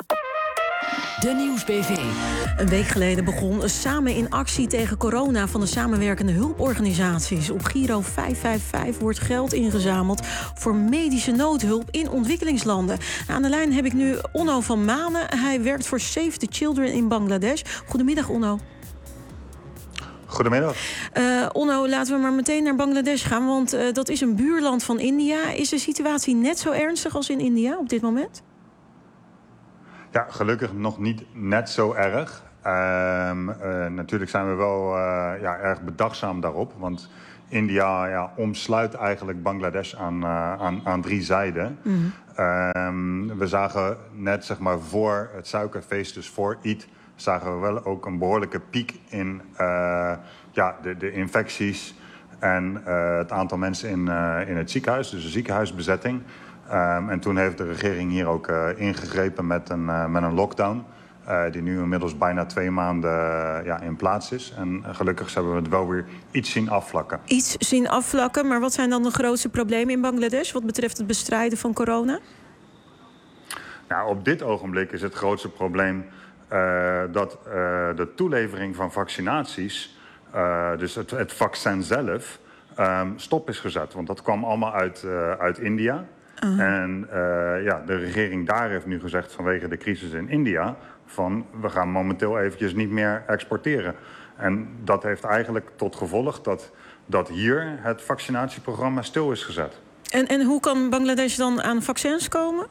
De Nieuwsbv. Een week geleden begon Samen in Actie tegen corona van de samenwerkende hulporganisaties. Op Giro vijf vijf vijf wordt geld ingezameld voor medische noodhulp in ontwikkelingslanden. Aan de lijn heb ik nu Onno van Manen. Hij werkt voor Save the Children in Bangladesh. Goedemiddag, Onno. Goedemiddag. Uh, Onno, laten we maar meteen naar Bangladesh gaan, want uh, dat is een buurland van India. Is de situatie net zo ernstig als in India op dit moment? Ja, gelukkig nog niet net zo erg. Uh, uh, natuurlijk zijn we wel uh, ja, erg bedachtzaam daarop. Want India ja, omsluit eigenlijk Bangladesh aan, uh, aan, aan drie zijden. Mm-hmm. Uh, we zagen net zeg maar, voor het suikerfeest, dus voor Eid, zagen we wel ook een behoorlijke piek in uh, ja, de, de infecties en uh, het aantal mensen in, uh, in het ziekenhuis, dus de ziekenhuisbezetting. Um, en toen heeft de regering hier ook uh, ingegrepen met een, uh, met een lockdown. Uh, die nu inmiddels bijna twee maanden uh, ja, in plaats is. En uh, gelukkig hebben we het wel weer iets zien afvlakken. Iets zien afvlakken, maar wat zijn dan de grootste problemen in Bangladesh wat betreft het bestrijden van corona? Nou, op dit ogenblik is het grootste probleem uh, dat uh, de toelevering van vaccinaties, uh, dus het, het vaccin zelf, um, stop is gezet. Want dat kwam allemaal uit, uh, uit India. Uh-huh. En uh, ja, de regering daar heeft nu gezegd vanwege de crisis in India van we gaan momenteel eventjes niet meer exporteren. En dat heeft eigenlijk tot gevolg dat, dat hier het vaccinatieprogramma stil is gezet. En, en hoe kan Bangladesh dan aan vaccins komen?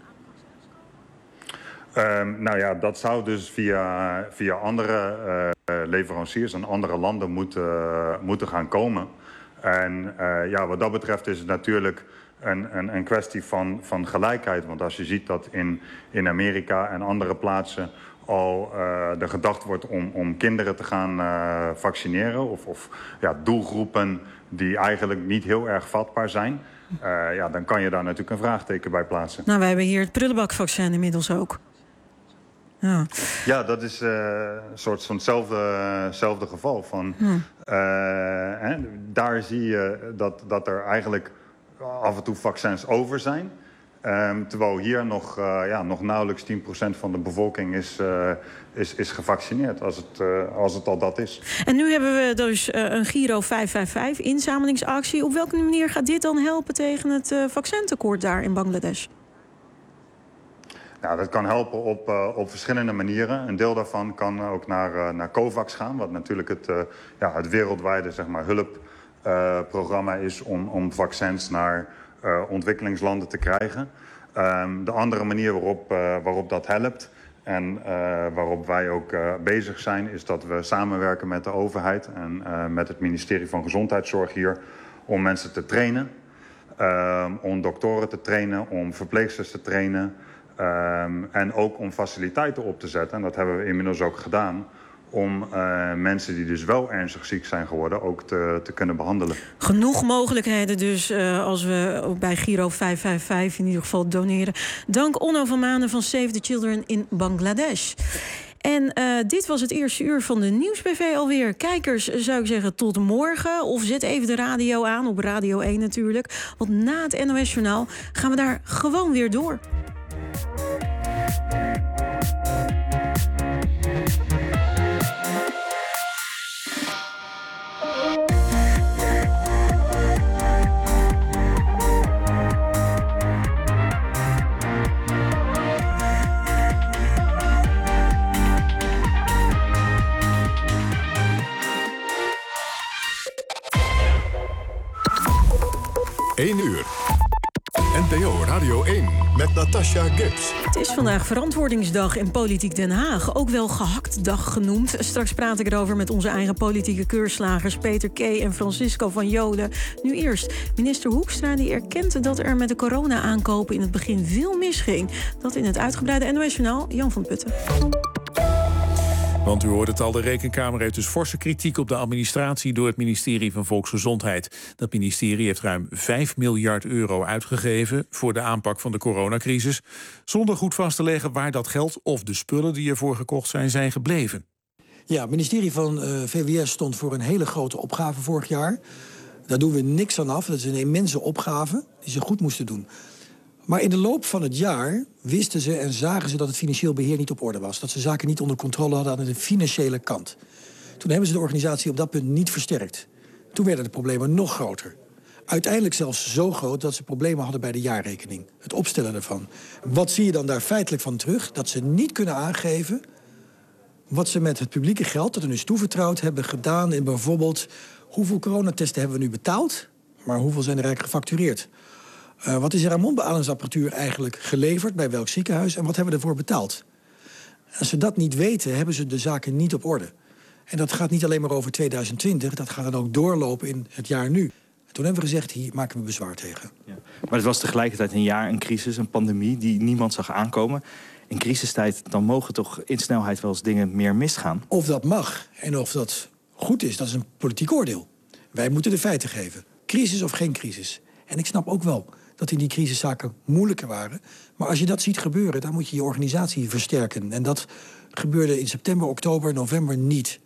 Um, nou ja, dat zou dus via, via andere uh, leveranciers en andere landen moeten, uh, moeten gaan komen. En uh, ja, wat dat betreft is het natuurlijk Een, een, een kwestie van, van gelijkheid. Want als je ziet dat in, in Amerika en andere plaatsen al uh, er gedacht wordt om, om kinderen te gaan uh, vaccineren, of, of ja, doelgroepen die eigenlijk niet heel erg vatbaar zijn, uh, ja, dan kan je daar natuurlijk een vraagteken bij plaatsen. Nou, wij hebben hier het prullenbakvaccin inmiddels ook. Ja, ja dat is uh, een soort van hetzelfde geval. Van, hm. uh, hè, daar zie je dat, dat er eigenlijk af en toe vaccins over zijn. Um, terwijl hier nog, uh, ja, nog nauwelijks tien procent van de bevolking is, uh, is, is gevaccineerd, als het, uh, als het al dat is. En nu hebben we dus uh, een Giro vijf vijf vijf, inzamelingsactie. Op welke manier gaat dit dan helpen tegen het uh, vaccintekort daar in Bangladesh? Nou, dat kan helpen op, uh, op verschillende manieren. Een deel daarvan kan ook naar, uh, naar COVAX gaan, wat natuurlijk het, uh, ja, het wereldwijde zeg maar, hulpprogramma uh, is om, om vaccins naar uh, ontwikkelingslanden te krijgen. Um, de andere manier waarop, uh, waarop dat helpt en uh, waarop wij ook uh, bezig zijn, is dat we samenwerken met de overheid en uh, met het ministerie van Gezondheidszorg hier om mensen te trainen. Um, om doktoren te trainen, om verpleegsters te trainen. Um, en ook om faciliteiten op te zetten, en dat hebben we inmiddels ook gedaan, om uh, mensen die dus wel ernstig ziek zijn geworden ook te, te kunnen behandelen. Genoeg mogelijkheden dus uh, als we bij Giro vijf vijf vijf in ieder geval doneren. Dank Onno van Manen van Save the Children in Bangladesh. En uh, dit was het eerste uur van de Nieuws-B V alweer. Kijkers, zou ik zeggen, tot morgen. Of zet even de radio aan, op Radio één natuurlijk. Want na het N O S-journaal gaan we daar gewoon weer door. één uur. N P O Radio één met Natasha Gibbs. Het is vandaag Verantwoordingsdag in Politiek Den Haag. Ook wel Gehaktdag genoemd. Straks praat ik erover met onze eigen politieke keurslagers Peter K. en Francisco van Jolen. Nu eerst minister Hoekstra die erkent dat er met de corona-aankopen in het begin veel misging. Dat in het uitgebreide N O S-journaal. Jan van Putten. Want u hoort het al, de Rekenkamer heeft dus forse kritiek op de administratie door het ministerie van Volksgezondheid. Dat ministerie heeft ruim vijf miljard euro uitgegeven voor de aanpak van de coronacrisis, zonder goed vast te leggen waar dat geld of de spullen die ervoor gekocht zijn, zijn gebleven. Ja, het ministerie van uh, V W S stond voor een hele grote opgave vorig jaar. Daar doen we niks aan af. Dat is een immense opgave die ze goed moesten doen. Maar in de loop van het jaar wisten ze en zagen ze dat het financieel beheer niet op orde was. Dat ze zaken niet onder controle hadden aan de financiële kant. Toen hebben ze de organisatie op dat punt niet versterkt. Toen werden de problemen nog groter. Uiteindelijk zelfs zo groot dat ze problemen hadden bij de jaarrekening. Het opstellen ervan. Wat zie je dan daar feitelijk van terug? Dat ze niet kunnen aangeven wat ze met het publieke geld dat er nu is toevertrouwd hebben gedaan in bijvoorbeeld hoeveel coronatesten hebben we nu betaald, maar hoeveel zijn er eigenlijk gefactureerd? Uh, wat is er aan mondbeademingsapparatuur eigenlijk geleverd, bij welk ziekenhuis en wat hebben we ervoor betaald? Als ze dat niet weten, hebben ze de zaken niet op orde. En dat gaat niet alleen maar over tweeduizend twintig, dat gaat dan ook doorlopen in het jaar nu. En toen hebben we gezegd, hier maken we bezwaar tegen. Ja. Maar het was tegelijkertijd een jaar, een crisis, een pandemie die niemand zag aankomen. In crisistijd, dan mogen toch in snelheid wel eens dingen meer misgaan? Of dat mag en of dat goed is, dat is een politiek oordeel. Wij moeten de feiten geven. Crisis of geen crisis. En ik snap ook wel dat in die crisiszaken moeilijker waren. Maar als je dat ziet gebeuren, dan moet je je organisatie versterken. En dat gebeurde in september, oktober, november niet.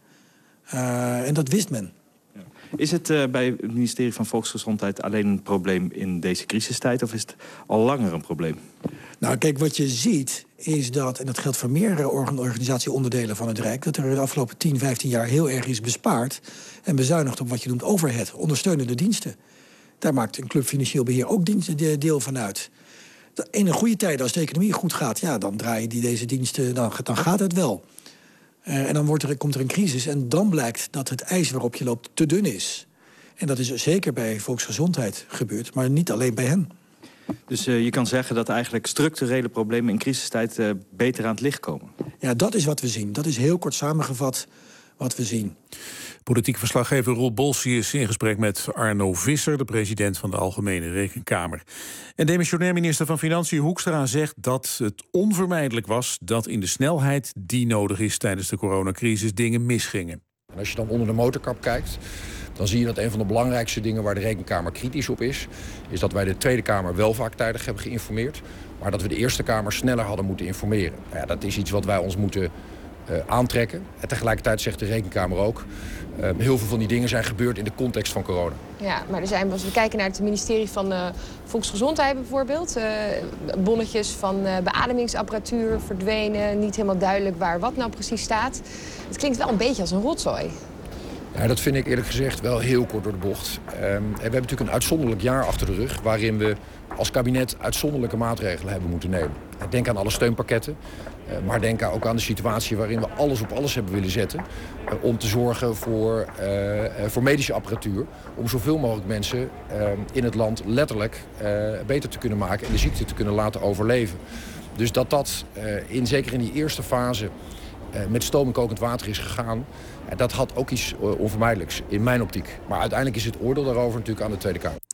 Uh, en dat wist men. Ja. Is het uh, bij het ministerie van Volksgezondheid alleen een probleem in deze crisistijd, of is het al langer een probleem? Nou, kijk, wat je ziet is dat, en dat geldt voor meerdere organisatieonderdelen van het Rijk, dat er de afgelopen tien, vijftien jaar heel erg is bespaard en bezuinigd op wat je noemt overhead, ondersteunende diensten. Daar maakt een club financieel beheer ook diensten deel van uit. In een goede tijd, als de economie goed gaat, ja, dan draaien die deze diensten, dan, dan gaat het wel. Uh, en dan wordt er, komt er een crisis en dan blijkt dat het ijs waarop je loopt te dun is. En dat is zeker bij volksgezondheid gebeurd, maar niet alleen bij hen. Dus uh, je kan zeggen dat eigenlijk structurele problemen in crisistijd uh, beter aan het licht komen? Ja, dat is wat we zien. Dat is heel kort samengevat wat we zien. Politiek verslaggever Roel Bolsius in gesprek met Arno Visser, de president van de Algemene Rekenkamer. En demissionair minister van Financiën Hoekstra zegt dat het onvermijdelijk was dat in de snelheid die nodig is tijdens de coronacrisis dingen misgingen. En als je dan onder de motorkap kijkt, dan zie je dat een van de belangrijkste dingen waar de Rekenkamer kritisch op is, is dat wij de Tweede Kamer wel vaak tijdig hebben geïnformeerd, maar dat we de Eerste Kamer sneller hadden moeten informeren. Nou ja, dat is iets wat wij ons moeten Uh, aantrekken. En tegelijkertijd zegt de Rekenkamer ook, Uh, heel veel van die dingen zijn gebeurd in de context van corona. Ja, maar er zijn, als we kijken naar het ministerie van uh, Volksgezondheid bijvoorbeeld, Uh, bonnetjes van uh, beademingsapparatuur verdwenen. Niet helemaal duidelijk waar wat nou precies staat. Het klinkt wel een beetje als een rotzooi. Ja, dat vind ik eerlijk gezegd wel heel kort door de bocht. Um, en we hebben natuurlijk een uitzonderlijk jaar achter de rug waarin we als kabinet uitzonderlijke maatregelen hebben moeten nemen. Denk aan alle steunpakketten, maar denk ook aan de situatie waarin we alles op alles hebben willen zetten om te zorgen voor, uh, voor medische apparatuur, om zoveel mogelijk mensen uh, in het land letterlijk uh, beter te kunnen maken en de ziekte te kunnen laten overleven. Dus dat dat, uh, in, zeker in die eerste fase, uh, met stoom en kokend water is gegaan, uh, dat had ook iets uh, onvermijdelijks in mijn optiek. Maar uiteindelijk is het oordeel daarover natuurlijk aan de Tweede Kamer.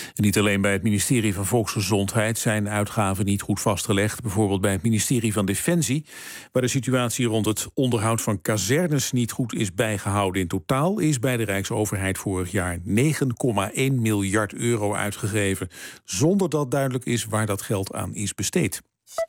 En niet alleen bij het ministerie van Volksgezondheid zijn uitgaven niet goed vastgelegd. Bijvoorbeeld bij het ministerie van Defensie, waar de situatie rond het onderhoud van kazernes niet goed is bijgehouden. In totaal is bij de Rijksoverheid vorig jaar negen komma één miljard euro uitgegeven, zonder dat duidelijk is waar dat geld aan is besteed.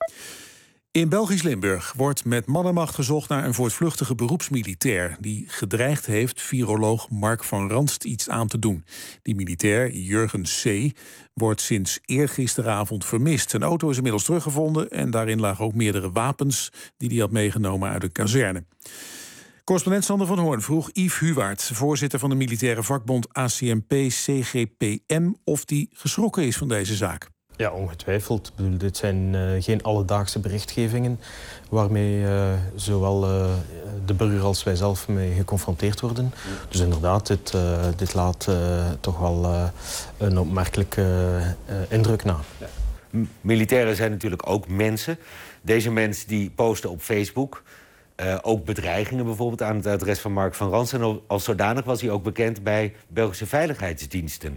In Belgisch Limburg wordt met man en macht gezocht naar een voortvluchtige beroepsmilitair die gedreigd heeft viroloog Mark van Ranst iets aan te doen. Die militair, Jurgen C., wordt sinds eergisteravond vermist. Zijn auto is inmiddels teruggevonden en daarin lagen ook meerdere wapens die hij had meegenomen uit de kazerne. Correspondent Sander van Hoorn vroeg Yves Huwaard, voorzitter van de militaire vakbond A C M P C G P M, of die geschrokken is van deze zaak. Ja, ongetwijfeld. Ik bedoel, dit zijn uh, geen alledaagse berichtgevingen waarmee uh, zowel uh, de burger als wij zelf mee geconfronteerd worden. Ja. Dus inderdaad, dit, uh, dit laat uh, toch wel uh, een opmerkelijke uh, indruk na. Ja. Militairen zijn natuurlijk ook mensen. Deze mensen die posten op Facebook uh, ook bedreigingen bijvoorbeeld aan het adres van Mark van Ranst. En als zodanig was hij ook bekend bij Belgische veiligheidsdiensten.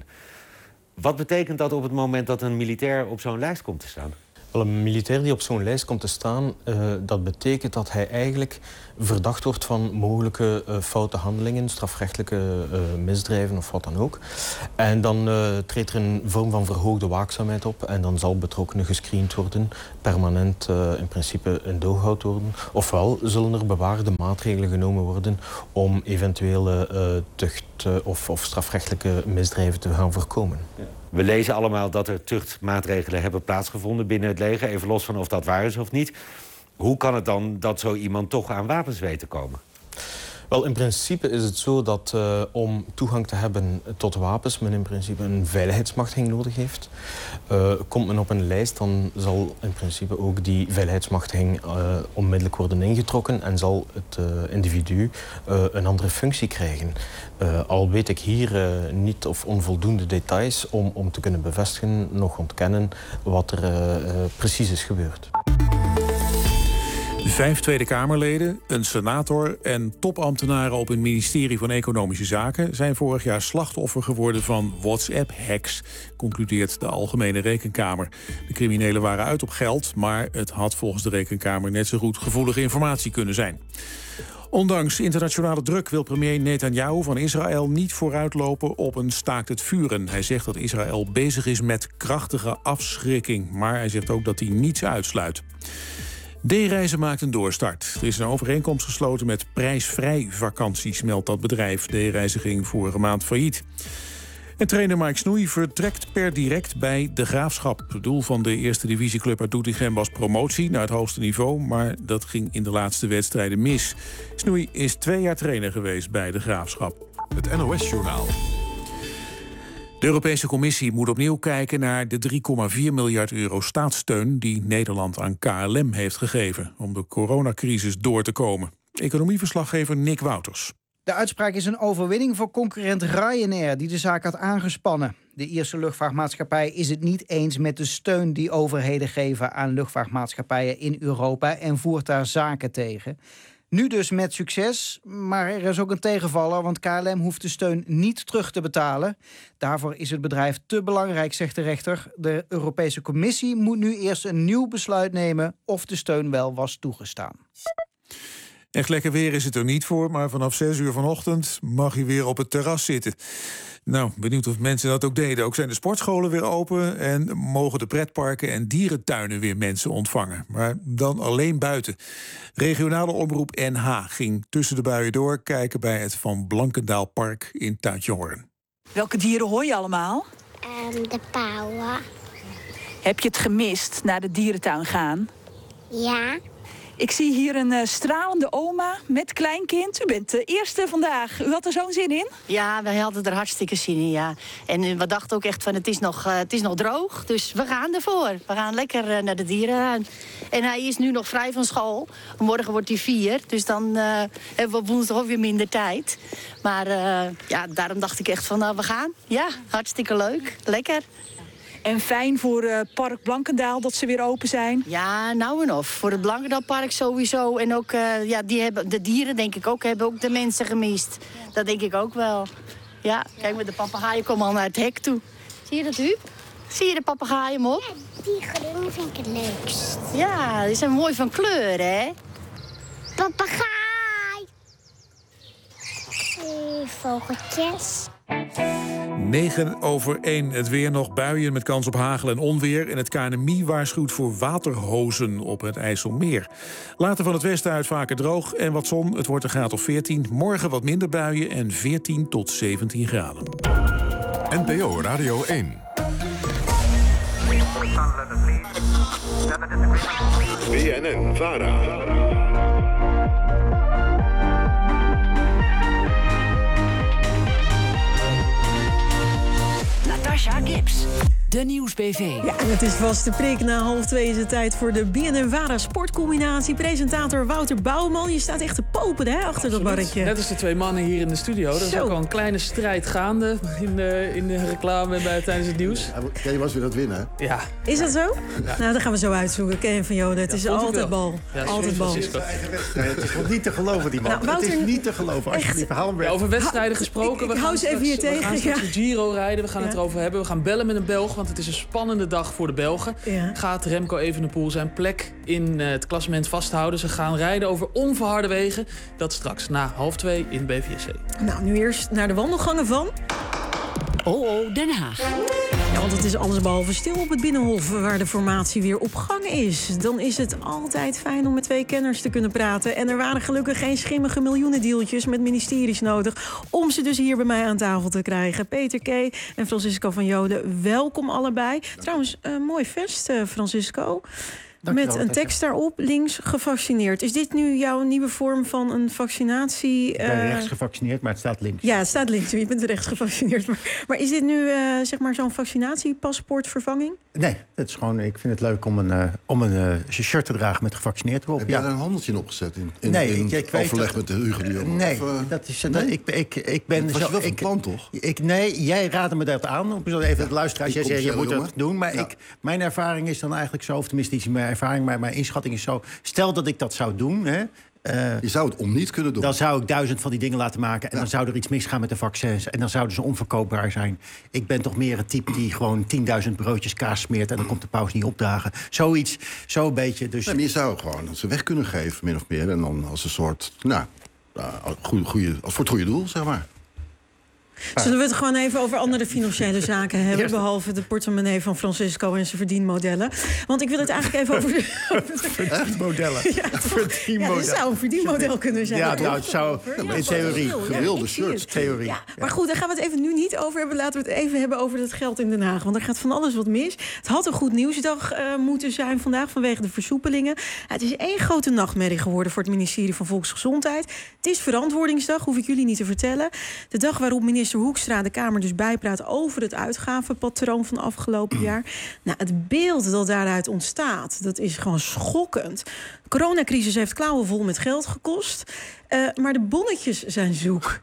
Wat betekent dat op het moment dat een militair op zo'n lijst komt te staan? Wel, een militair die op zo'n lijst komt te staan, uh, dat betekent dat hij eigenlijk verdacht wordt van mogelijke uh, foute handelingen, strafrechtelijke uh, misdrijven of wat dan ook. En dan uh, treedt er een vorm van verhoogde waakzaamheid op en dan zal betrokkenen gescreend worden, permanent uh, in principe in doog gehouden worden. Ofwel zullen er bewaarde maatregelen genomen worden om eventuele uh, tucht- uh, of, of strafrechtelijke misdrijven te gaan voorkomen. Ja. We lezen allemaal dat er tuchtmaatregelen hebben plaatsgevonden binnen het leger, even los van of dat waar is of niet. Hoe kan het dan dat zo iemand toch aan wapens weet te komen? Wel, in principe is het zo dat uh, om toegang te hebben tot wapens men in principe een veiligheidsmachtiging nodig heeft. Uh, komt men op een lijst, dan zal in principe ook die veiligheidsmachtiging uh, onmiddellijk worden ingetrokken en zal het uh, individu uh, een andere functie krijgen. Uh, al weet ik hier uh, niet of onvoldoende details om, om te kunnen bevestigen, nog ontkennen wat er uh, uh, precies is gebeurd. Vijf Tweede Kamerleden, een senator en topambtenaren op het ministerie van Economische Zaken zijn vorig jaar slachtoffer geworden van WhatsApp-hacks, concludeert de Algemene Rekenkamer. De criminelen waren uit op geld, maar het had volgens de Rekenkamer net zo goed gevoelige informatie kunnen zijn. Ondanks internationale druk wil premier Netanyahu van Israël niet vooruitlopen op een staakt het vuren. Hij zegt dat Israël bezig is met krachtige afschrikking, maar hij zegt ook dat hij niets uitsluit. D-Reizen maakt een doorstart. Er is een overeenkomst gesloten met prijsvrij vakanties, meldt dat bedrijf. D-Reizen ging vorige maand failliet. En trainer Mike Snoei vertrekt per direct bij De Graafschap. Het doel van de eerste divisieclub uit Doetinchem was promotie naar het hoogste niveau, maar dat ging in de laatste wedstrijden mis. Snoei is twee jaar trainer geweest bij De Graafschap. Het N O S-journaal. De Europese Commissie moet opnieuw kijken naar de drie komma vier miljard euro staatssteun die Nederland aan K L M heeft gegeven om de coronacrisis door te komen. Economieverslaggever Nick Wouters. De uitspraak is een overwinning voor concurrent Ryanair, die de zaak had aangespannen. De Ierse luchtvaartmaatschappij is het niet eens met de steun die overheden geven aan luchtvaartmaatschappijen in Europa en voert daar zaken tegen. Nu dus met succes, maar er is ook een tegenvaller, want K L M hoeft de steun niet terug te betalen. Daarvoor is het bedrijf te belangrijk, zegt de rechter. De Europese Commissie moet nu eerst een nieuw besluit nemen of de steun wel was toegestaan. Echt lekker weer is het er niet voor, maar vanaf zes uur vanochtend mag je weer op het terras zitten. Nou, benieuwd of mensen dat ook deden. Ook zijn de sportscholen weer open en mogen de pretparken en dierentuinen weer mensen ontvangen. Maar dan alleen buiten. Regionale omroep N H ging tussen de buien door kijken bij het Van Blankendaal Park in Tuintje Hoorn. Welke dieren hoor je allemaal? Um, de pauwen. Heb je het gemist naar de dierentuin gaan? Ja. Ik zie hier een uh, stralende oma met kleinkind. U bent de eerste vandaag. U had er zo'n zin in? Ja, wij hadden er hartstikke zin in, ja. En uh, we dachten ook echt van, het is, nog, uh, het is nog droog. Dus we gaan ervoor. We gaan lekker uh, naar de dierentuin. En hij is nu nog vrij van school. Morgen wordt hij vier. Dus dan uh, hebben we op woensdag ook weer minder tijd. Maar uh, ja, daarom dacht ik echt van, nou, we gaan. Ja, hartstikke leuk. Lekker. En fijn voor uh, Park Blankendaal dat ze weer open zijn? Ja, nou en of. Voor het Blankendaalpark sowieso. En ook uh, ja, die hebben, de dieren, denk ik ook, hebben ook de mensen gemist. Dat denk ik ook wel. Ja, kijk, met de papegaaien komen al naar het hek toe. zie je dat, Huub? Zie je de papegaai hem op? Die groene vind ik het leukst. Ja, die zijn mooi van kleur, hè? Papegaai! Hey, vogeltjes. negen over één. Het weer nog buien met kans op hagel en onweer. En het K N M I waarschuwt voor waterhozen op het IJsselmeer. Later van het westen uit vaker droog en wat zon. Het wordt een graad of veertien. Morgen wat minder buien en veertien tot zeventien graden. N P O Radio één. B N N Vara. Natasha Gibbs, de Nieuws-B V. Ja, en het is vast de prik. Na half twee is het tijd voor de B N N Vara sportcombinatie. Presentator Wouter Bouwman. Je staat echt te popen, hè, achter dat barretje. Net als de twee mannen hier in de studio. Er is Zo. ook al een kleine strijd gaande in de, in de reclame en bij, tijdens het nieuws. Jij was weer dat winnen, hè? Ja. Is dat zo? Ja. Nou, dat gaan we zo uitzoeken. Ken van Joden. Het Ja, is vond ik altijd wel. bal. Ja, altijd bal. Het is gewoon niet te geloven, die man. Nou, Wouter, het is niet te geloven. Alsjeblieft, haal hem weg. Ja, over wedstrijden gesproken. ik- ik we hou gaan ze even straks, hier we tegen, gaan straks ja. de Giro rijden. We gaan Ja. het erover hebben. We gaan bellen met een Belg, want het is een spannende dag voor de Belgen. Ja. Gaat Remco Evenepoel zijn plek in eh, het klassement vasthouden? Ze gaan rijden over onverharde wegen. Dat straks na half twee in B V S C. Nou, nu eerst naar de wandelgangen van... O O Den Haag. Ja, want het is allesbehalve stil op het Binnenhof, waar de formatie weer op gang is. Dan is het altijd fijn om met twee kenners te kunnen praten. En er waren gelukkig geen schimmige miljoenendeeltjes met ministeries nodig om ze dus hier bij mij aan tafel te krijgen. Peter K. en Francisco van Joden, welkom allebei. Trouwens, een mooi vest, eh, Francisco. Dankjewel, Met een tekst daarop, links gevaccineerd. Is dit nu jouw nieuwe vorm van een vaccinatie? Ik ben eh, rechts gevaccineerd, maar het staat links. Ja, het staat links. Je bent rechts gevaccineerd. Maar, maar is dit nu eh, zeg maar zo'n vaccinatiepaspoortvervanging? Nee, het is gewoon, ik vind het leuk om een, uh, om een uh, shirt te dragen met gevaccineerd erop. Heb ja. jij daar een handeltje in opgezet in, in, nee, in ik, ik weet overleg dat- met de Hugo de Jong? Nee, Of, uh, dat is, nee? dat, ik, ik, ik ben Dat was zo... wel van ik, plan, toch? Ik, nee, jij raadde me dat aan. Om zo even het luisteraars. die Jij zei, je moet commerciële dat doen. Maar Ja. ik, mijn ervaring is dan eigenlijk zo, of tenminste niet mijn ervaring, maar mijn inschatting is zo. Stel dat ik dat zou doen, hè, uh, je zou het om niet kunnen doen. Dan zou ik duizend van die dingen laten maken. En Ja. dan zou er iets misgaan met de vaccins. En dan zouden ze onverkoopbaar zijn. Ik ben toch meer het type die gewoon tienduizend broodjes kaas smeert. En dan komt de paus niet opdagen. Zoiets, zo een beetje. Dus... Nee, maar je zou gewoon ze weg kunnen geven, min of meer. En dan als een soort, nou, uh, goeie, goeie, als voor het goede doel, zeg maar. Zullen we het gewoon even over andere financiële zaken hebben... behalve de portemonnee van Francisco en zijn verdienmodellen? Want ik wil het eigenlijk even over... Verdienmodellen. Ja, ja, dat zou een verdienmodel kunnen zijn. Ja, toch? nou, het zou in theorie. Gewilde shirt. Theorie. Ja, maar goed, daar gaan we het even nu niet over hebben. Laten we het even hebben over het geld in Den Haag. Want er gaat van alles wat mis. Het had een goed nieuwsdag uh, moeten zijn vandaag vanwege de versoepelingen. Het is één grote nachtmerrie geworden voor het ministerie van Volksgezondheid. Het is verantwoordingsdag, hoef ik jullie niet te vertellen. De dag waarop minister Hoekstra de Kamer dus bijpraat over het uitgavenpatroon van afgelopen jaar. Nou, het beeld dat daaruit ontstaat, dat is gewoon schokkend. De coronacrisis heeft klauwen vol met geld gekost. Uh, maar de bonnetjes zijn zoek.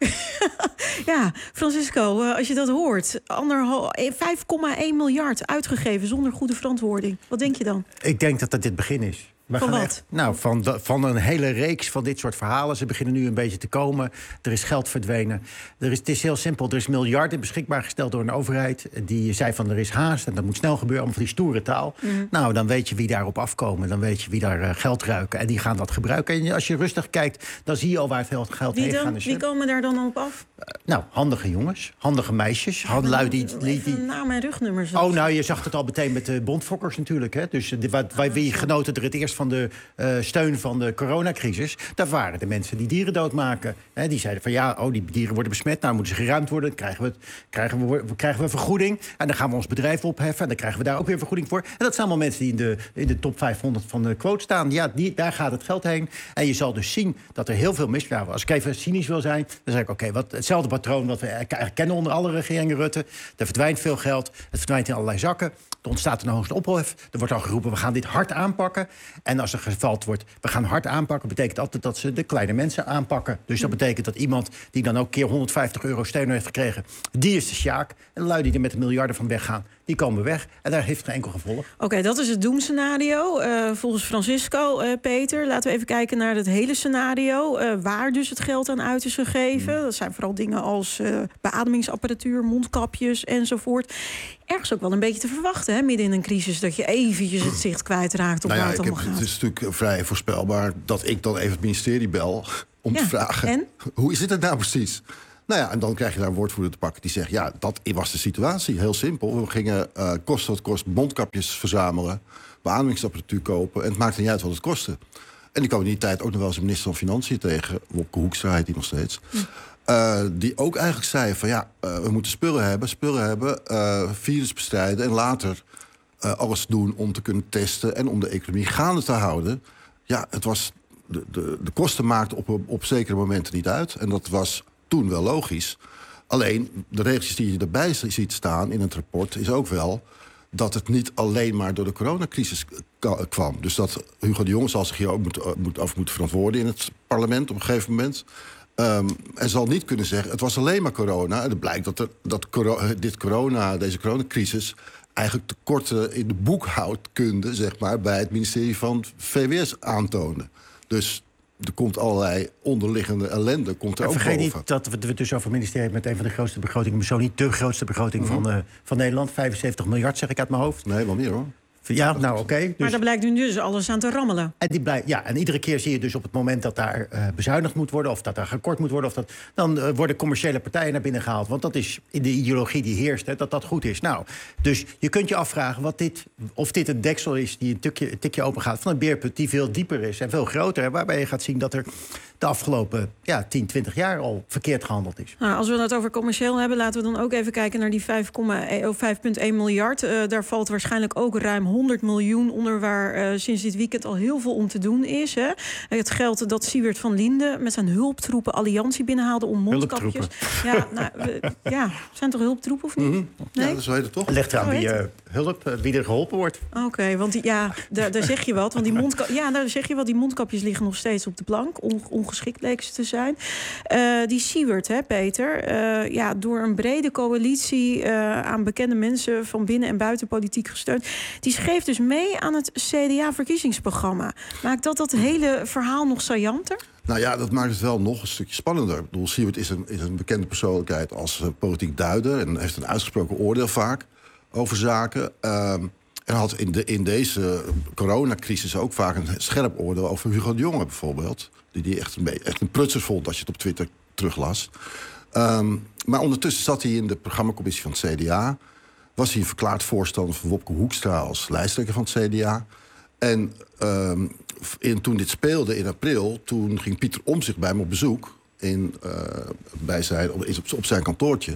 Ja, Francisco, uh, als je dat hoort, vijf komma één miljard uitgegeven zonder goede verantwoording. Wat denk je dan? Ik denk dat dat dit begin is. We Van gaan wat? Echt, nou, van, de, van een hele reeks van dit soort verhalen. Ze beginnen nu een beetje te komen. Er is geld verdwenen. Er is, het is heel simpel. Er is miljarden beschikbaar gesteld door een overheid. Die zei van er is haast en dat moet snel gebeuren. Allemaal van die stoere taal. Mm. Nou, dan weet je wie daarop afkomen. Dan weet je wie daar uh, geld ruiken. En die gaan dat gebruiken. En als je rustig kijkt, dan zie je al waar het geld, geld wie heen dan? gaat. Dus, wie komen daar dan op af? Uh, nou, handige jongens. Handige meisjes. Ja, lui die, die, die... naam en rugnummers. Oh, nou, je zag het al meteen met de bondfokkers natuurlijk. Hè? Dus de, wat, wij, wie genoten er het eerst van de uh, steun van de coronacrisis. Dat waren de mensen die dieren doodmaken. Hè? Die zeiden van ja, oh, die dieren worden besmet. Nou, moeten ze geruimd worden. Dan krijgen we, krijgen we, krijgen we vergoeding. En dan gaan we ons bedrijf opheffen. En dan krijgen we daar ook weer vergoeding voor. En dat zijn allemaal mensen die in de, in de top vijfhonderd van de quote staan. Ja, die, daar gaat het geld heen. En je zal dus zien dat er heel veel mis... Nou, als ik even cynisch wil zijn, dan zeg ik oké, okay, hetzelfde patroon wat we eigenlijk kennen onder alle regeringen Rutte. Er verdwijnt veel geld. Het verdwijnt in allerlei zakken. Er ontstaat een hoogste ophef. Er wordt al geroepen, we gaan dit hard aanpakken. En als er gevald wordt, we gaan hard aanpakken... betekent altijd dat ze de kleine mensen aanpakken. Dus dat betekent dat iemand die dan ook keer honderdvijftig euro steun heeft gekregen... die is de sjaak. En de lui die er met de miljarden van weggaan, die komen weg. En daar heeft geen enkel gevolg. Oké, okay, dat is het doemscenario. Uh, volgens Francisco, uh, Peter, laten we even kijken naar het hele scenario. Uh, waar dus het geld aan uit is gegeven. Mm. Dat zijn vooral dingen als uh, beademingsapparatuur, mondkapjes enzovoort. Ergens ook wel een beetje te verwachten, hè, midden in een crisis, dat je eventjes het zicht kwijtraakt op nou ja, waar het allemaal heb, gaat. Het is natuurlijk vrij voorspelbaar dat ik dan even het ministerie bel om ja, te vragen, en? Hoe zit het nou precies? Nou ja, en dan krijg je daar een woordvoerder te pakken die zegt, ja, dat was de situatie, heel simpel. We gingen uh, kost wat kost mondkapjes verzamelen, beademingsapparatuur kopen en het maakte niet uit wat het kostte. En die kwam in die tijd ook nog wel eens een minister van Financiën tegen, Wopke Hoekstra heet die nog steeds. Hm. Uh, die ook eigenlijk zei van ja, uh, we moeten spullen hebben, spullen hebben, uh, virus bestrijden en later uh, alles doen om te kunnen testen en om de economie gaande te houden. Ja, het was de, de, de kosten maakten op, op zekere momenten niet uit. En dat was toen wel logisch. Alleen, de regels die je erbij ziet staan in het rapport is ook wel dat het niet alleen maar door de coronacrisis kwam. Dus dat Hugo de Jonge zal zich hier ook moet, moet, af moeten verantwoorden in het parlement op een gegeven moment. Um, en zal niet kunnen zeggen, het was alleen maar corona. En het blijkt dat, er, dat coro- dit corona, deze coronacrisis eigenlijk tekorten in de boekhoudkunde, zeg maar, bij het ministerie van V W S aantoonde. Dus er komt allerlei onderliggende ellende. Komt er ook vergeet boven. niet dat we het dus over een ministerie met een van de grootste begrotingen, maar zo niet de grootste begroting Mm-hmm. van, uh, van Nederland. vijfenzeventig miljard, zeg ik uit mijn hoofd. Nee, wel meer hoor. Ja, nou oké. Okay, dus... Maar daar blijkt nu dus alles aan te rammelen. En, die blijkt, ja, en iedere keer zie je dus op het moment dat daar uh, bezuinigd moet worden, of dat daar gekort moet worden, of dat, dan uh, worden commerciële partijen naar binnen gehaald. Want dat is in de ideologie die heerst, hè, dat dat goed is. Nou, dus je kunt je afvragen wat dit, of dit een deksel is die een, tukje, een tikje open gaat van een beerput die veel dieper is en veel groter. Hè, waarbij je gaat zien dat er de afgelopen ja, tien, twintig jaar al verkeerd gehandeld is. Nou, als we het over commercieel hebben, laten we dan ook even kijken naar die vijf komma één miljard. Uh, daar valt waarschijnlijk ook ruim honderd miljoen onder waar uh, sinds dit weekend al heel veel om te doen is. Hè. Het geld dat Siewert van Linden met zijn hulptroepen Alliantie binnenhaalde om mondkapjes. Ja, nou, we, ja, zijn toch hulptroepen of niet? Mm-hmm. Nee? Ja, dat zo heet het toch? Het ligt eraan wie uh, hulp, uh, wie er geholpen wordt. Oké, okay, want die, ja, daar, daar zeg je wat. Want die mondka- ja, daar zeg je wat. Die mondkapjes liggen nog steeds op de plank. On, ongeschikt bleken ze te zijn. Uh, die Siewert, hè, Peter, uh, ja, door een brede coalitie uh, aan bekende mensen van binnen en buiten politiek gesteund, die schreef dus mee aan het C D A-verkiezingsprogramma. Maakt dat dat hele verhaal nog saillanter? Nou ja, dat maakt het wel nog een stukje spannender. Ik bedoel, Siewert is een, is een bekende persoonlijkheid als uh, politiek duider en heeft een uitgesproken oordeel vaak over zaken. Um, en had in, de, in deze coronacrisis ook vaak een scherp oordeel over Hugo de Jonge bijvoorbeeld. Die die echt een, echt een prutser vond als je het op Twitter teruglas. Um, maar ondertussen zat hij in de programmacommissie van het C D A. Was hij een verklaard voorstander van Wopke Hoekstra als lijsttrekker van het C D A. En um, in, toen dit speelde in april, toen ging Pieter Omtzigt bij me op bezoek in, uh, bij zijn, op, op zijn kantoortje.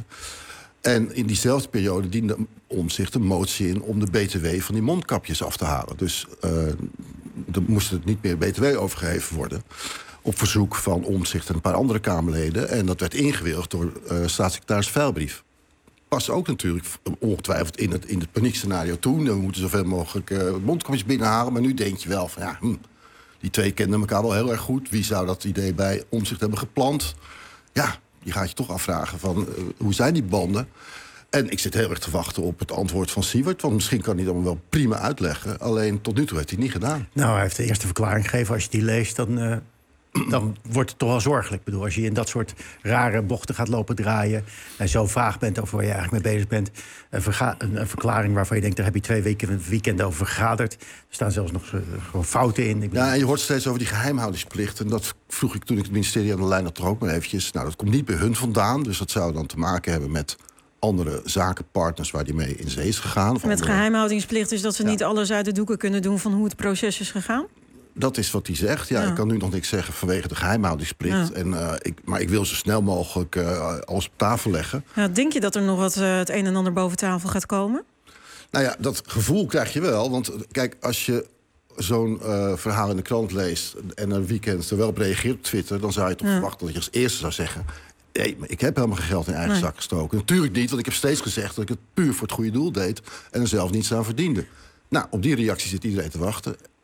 En in diezelfde periode diende Omtzigt een motie in om de B T W van die mondkapjes af te halen. Dus uh, er moest het niet meer B T W overgeheven worden. Op verzoek van Omtzigt en een paar andere Kamerleden. En dat werd ingewilligd door uh, staatssecretaris Veilbrief. Past ook natuurlijk ongetwijfeld in het, in het paniekscenario toen. We moeten zoveel mogelijk uh, mondkapjes binnenhalen. Maar nu denk je wel van ja, hm, die twee kenden elkaar wel heel erg goed. Wie zou dat idee bij Omtzigt hebben geplant? Ja, je gaat je toch afvragen van uh, hoe zijn die banden? En ik zit heel erg te wachten op het antwoord van Siewert. Want misschien kan hij dat wel prima uitleggen. Alleen tot nu toe heeft hij het niet gedaan. Nou, hij heeft de eerste verklaring gegeven. Als je die leest, dan, uh, dan wordt het toch wel zorgelijk. Ik bedoel, als je in dat soort rare bochten gaat lopen draaien en zo vaag bent over waar je eigenlijk mee bezig bent. Een, verga- een, een verklaring waarvan je denkt, daar heb je twee weken een weekend over vergaderd. Er staan zelfs nog uh, gewoon fouten in. Ik bedoel... Ja, en je hoort steeds over die geheimhoudingsplicht. En dat vroeg ik toen ik het ministerie aan de lijn had toch ook maar eventjes. Nou, dat komt niet bij hun vandaan. Dus dat zou dan te maken hebben met andere zakenpartners waar die mee in zee is gegaan. Of met andere... geheimhoudingsplicht is dat ze ja. niet alles uit de doeken kunnen doen van hoe het proces is gegaan? Dat is wat hij zegt. Ja, ja. Ik kan nu nog niks zeggen vanwege de geheimhoudingsplicht. Ja. En, uh, ik, maar ik wil zo snel mogelijk uh, alles op tafel leggen. Ja, denk je dat er nog wat uh, het een en ander boven tafel gaat komen? Nou ja, dat gevoel krijg je wel. Want kijk, als je zo'n uh, verhaal in de krant leest en een weekend er wel op reageert op Twitter, dan zou je toch ja. verwachten dat je als eerste zou zeggen: nee, maar ik heb helemaal geen geld in eigen nee. zak gestoken. Natuurlijk niet, want ik heb steeds gezegd dat ik het puur voor het goede doel deed en er zelf niets aan verdiende. Nou, op die reactie zit iedereen te wachten.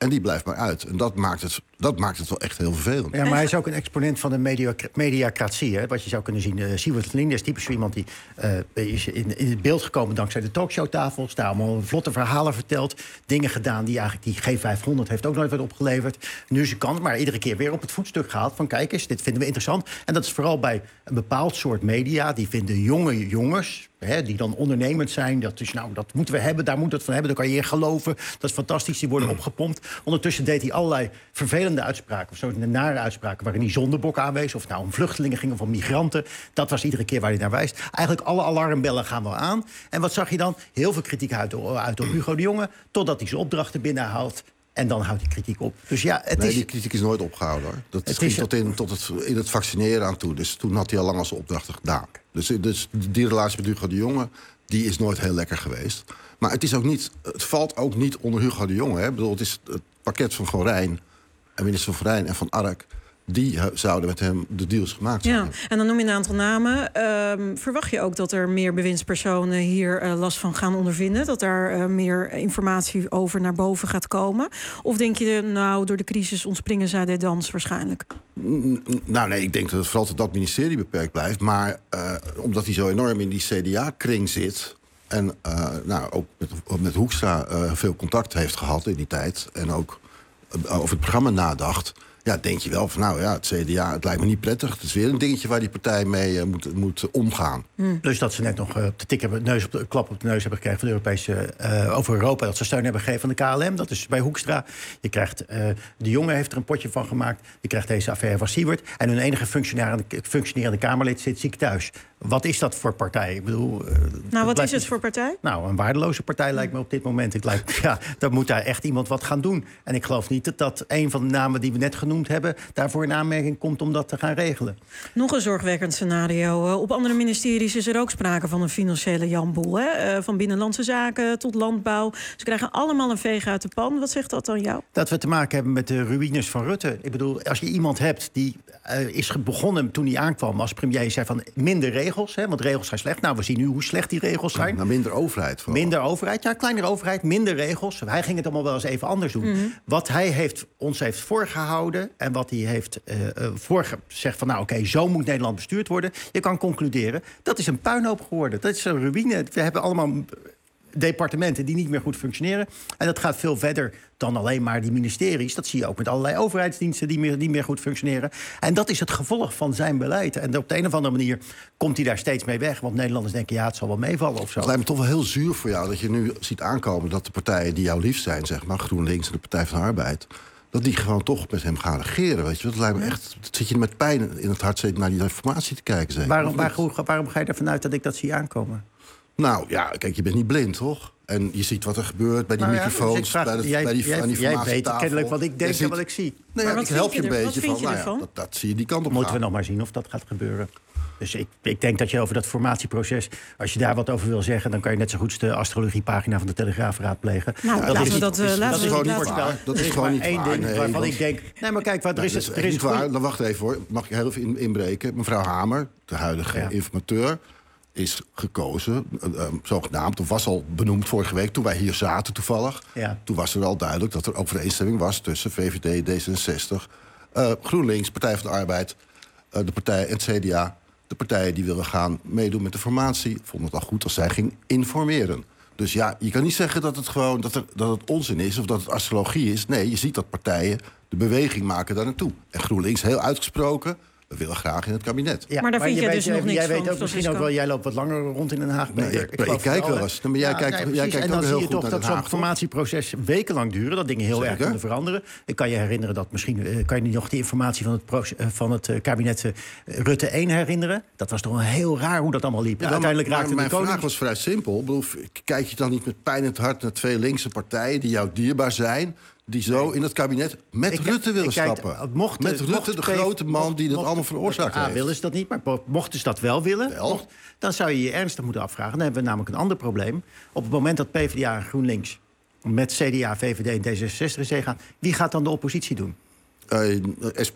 En die blijft maar uit. En dat maakt het, dat maakt het wel echt heel vervelend. Ja, maar hij is ook een exponent van de media, mediacratie. Hè? Wat je zou kunnen zien. Uh, Siewert Linde is typisch iemand die uh, is in, in het beeld gekomen dankzij de talkshowtafels. Daar allemaal vlotte verhalen verteld. Dingen gedaan die eigenlijk die G vijfhonderd heeft ook nooit wat opgeleverd. Nu is ze kant, maar iedere keer weer op het voetstuk gehaald. Van kijk eens, dit vinden we interessant. En dat is vooral bij een bepaald soort media. Die vinden jonge jongens, hè, die dan ondernemend zijn. Dat is nou, dat moeten we hebben, daar moet het van hebben. Daar kan je in geloven. Dat is fantastisch, die worden opgepompt. Ondertussen deed hij allerlei vervelende uitspraken, of zo nare uitspraken, waarin hij zondebok aanwees, of het nou om vluchtelingen ging of om migranten. Dat was iedere keer waar hij naar wijst. Eigenlijk alle alarmbellen gaan wel aan. En wat zag je dan? Heel veel kritiek uit, uit op Hugo de Jonge, totdat hij zijn opdrachten binnenhaalt. En dan houdt hij kritiek op. Dus ja, het nee, is... die kritiek is nooit opgehouden, hoor. Dat Het ging is- tot, in, tot het, in het vaccineren aan toe. Dus toen had hij al lang als zijn opdrachten gedaan. Dus, dus die relatie met Hugo de Jonge, die is nooit heel lekker geweest. Maar het, is ook niet, het valt ook niet onder Hugo de Jonge. Hè. Ik bedoel, het is het pakket van Van Rijn, en minister Van Rijn en Van Ark, die uh, zouden met hem de deals gemaakt zijn. Ja, en dan noem je een aantal namen. Ehm, verwacht je ook dat er meer bewindspersonen hier uh, last van gaan ondervinden? Dat daar uh, meer informatie over naar boven gaat komen? Of denk je, nou, door de crisis ontspringen zij de dans waarschijnlijk? N- n- Nou nee, ik denk dat het vooral tot dat ministerie beperkt blijft. Maar uh, omdat hij zo enorm in die C D A-kring zit, en uh, nou, ook met, met Hoekstra uh, veel contact heeft gehad in die tijd, en ook uh, over het programma nadacht, ja, denk je wel van, nou ja, het C D A, het lijkt me niet prettig. Het is weer een dingetje waar die partij mee uh, moet, moet omgaan. Hmm. Plus dat ze net nog uh, de tik hebben, neus op de klap op de neus hebben gekregen van de Europese uh, over Europa, dat ze steun hebben gegeven van de K L M. Dat is bij Hoekstra. Je krijgt uh, de Jonge heeft er een potje van gemaakt. Je krijgt deze affaire van Siewert. En hun enige functionerende, functionerende Kamerlid zit ziek thuis. Wat is dat voor partij? Ik bedoel, uh, Nou, wat blijft is het voor partij? Nou, een waardeloze partij lijkt me op dit moment. Het lijkt, ja, dan moet daar echt iemand wat gaan doen. En ik geloof niet dat, dat een van de namen die we net genoemd hebben daarvoor in aanmerking komt om dat te gaan regelen. Nog een zorgwekkend scenario. Uh, op andere ministeries is er ook sprake van een financiële janboel. Hè? Uh, van Binnenlandse Zaken tot Landbouw. Ze krijgen allemaal een veeg uit de pan. Wat zegt dat dan jou? Dat we te maken hebben met de ruïnes van Rutte. Ik bedoel, als je iemand hebt die uh, is begonnen toen hij aankwam als premier, zei van minder regels, hè, want regels zijn slecht. Nou, we zien nu hoe slecht die regels zijn. Nou, minder overheid. Vooral. Minder overheid, ja, kleinere overheid, minder regels. Hij ging het allemaal wel eens even anders doen. Mm-hmm. Wat hij heeft, ons heeft voorgehouden en wat hij heeft uh, uh, voorgezegd van, nou oké, okay, zo moet Nederland bestuurd worden. Je kan concluderen, dat is een puinhoop geworden. Dat is een ruïne. We hebben allemaal departementen die niet meer goed functioneren. En dat gaat veel verder dan alleen maar die ministeries. Dat zie je ook met allerlei overheidsdiensten die meer, niet meer goed functioneren. En dat is het gevolg van zijn beleid. En op de een of andere manier komt hij daar steeds mee weg. Want Nederlanders denken, ja, het zal wel meevallen of zo. Het lijkt me toch wel heel zuur voor jou dat je nu ziet aankomen dat de partijen die jou lief zijn, zeg maar, GroenLinks en de Partij van de Arbeid, dat die gewoon toch met hem gaan regeren, weet je. Dat lijkt me echt, dat zit je met pijn in het hart zit naar die informatie te kijken. Zeker. Waarom, waar, waarom ga je ervan uit dat ik dat zie aankomen? Nou ja, kijk, je bent niet blind, toch? En je ziet wat er gebeurt bij die nou ja, microfoons, dus vraag, bij, de, jij, bij die, jij, aan die jij weet formatietafel. kennelijk wat ik denk ziet, en wat ik zie. Nee, ja, ik help je een er, beetje van. van, nou ja, dat, dat zie je die kant op Moeten gaan. we nog maar zien of dat gaat gebeuren. Dus ik, ik denk dat je over dat formatieproces, als je daar wat over wil zeggen, dan kan je net zo goed de astrologiepagina van de Telegraaf raadplegen. Nou, dat laten is we niet, dat, uh, dat laten is we gewoon dat niet laten. voorspel. Dat Er is is gewoon maar niet één waar, ding nee, waarvan want- ik denk, nee, maar kijk, wat, er is, Nee, het, dat er is is echt een niet goeie- waar. Dan wacht even hoor. Mag ik heel even in, inbreken? Mevrouw Hamer, de huidige Ja. informateur, is gekozen, uh, zogenaamd, of was al benoemd vorige week, toen wij hier zaten toevallig. Ja. Toen was er al duidelijk dat er overeenstemming was tussen V V D, D zesenzestig, uh, GroenLinks, Partij van de Arbeid, uh, de partij en het C D A. De partijen die willen gaan meedoen met de formatie vonden het al goed als zij ging informeren. Dus ja, je kan niet zeggen dat het gewoon dat, er, dat het onzin is of dat het astrologie is. Nee, je ziet dat partijen de beweging maken daar naartoe. En GroenLinks heel uitgesproken, we willen graag in het kabinet. Ja, Maar daar vind je je weet, dus nog niks Jij van, weet ook misschien ook wel, jij loopt wat langer rond in Den Haag. Nee, Peter. ik, ik, geloof kijk wel, wel eens. Nee, maar jij Ja, kijkt, nee, jij precies. kijkt en ook dan heel zie je goed toch naar dat Den zo'n Haag. formatieproces wekenlang duren. Dat dingen heel Zeker. erg kunnen veranderen. Ik kan je herinneren dat misschien uh, kan je niet nog die informatie van het, proces, uh, van het uh, kabinet uh, Rutte één herinneren. Dat was toch wel heel raar hoe dat allemaal liep. Ja, Uiteindelijk maar, raakte maar de mijn koning. vraag was vrij simpel. Ik bedoel, kijk je dan niet met pijn in het hart naar twee linkse partijen die jou dierbaar zijn, die zo in het kabinet met Ik- Rutte willen ik kijk, stappen? mocht- met Rutte, mocht de P- grote man mocht- die dat mocht- allemaal veroorzaakt A, heeft. willen ze dat niet, maar mochten ze dat wel willen, Wel. mocht- dan zou je je ernstig moeten afvragen. Dan hebben we namelijk een ander probleem. Op het moment dat PvdA en GroenLinks met C D A, V V D en D zesenzestig in zee gaan, wie gaat dan de oppositie doen? Uh, S P?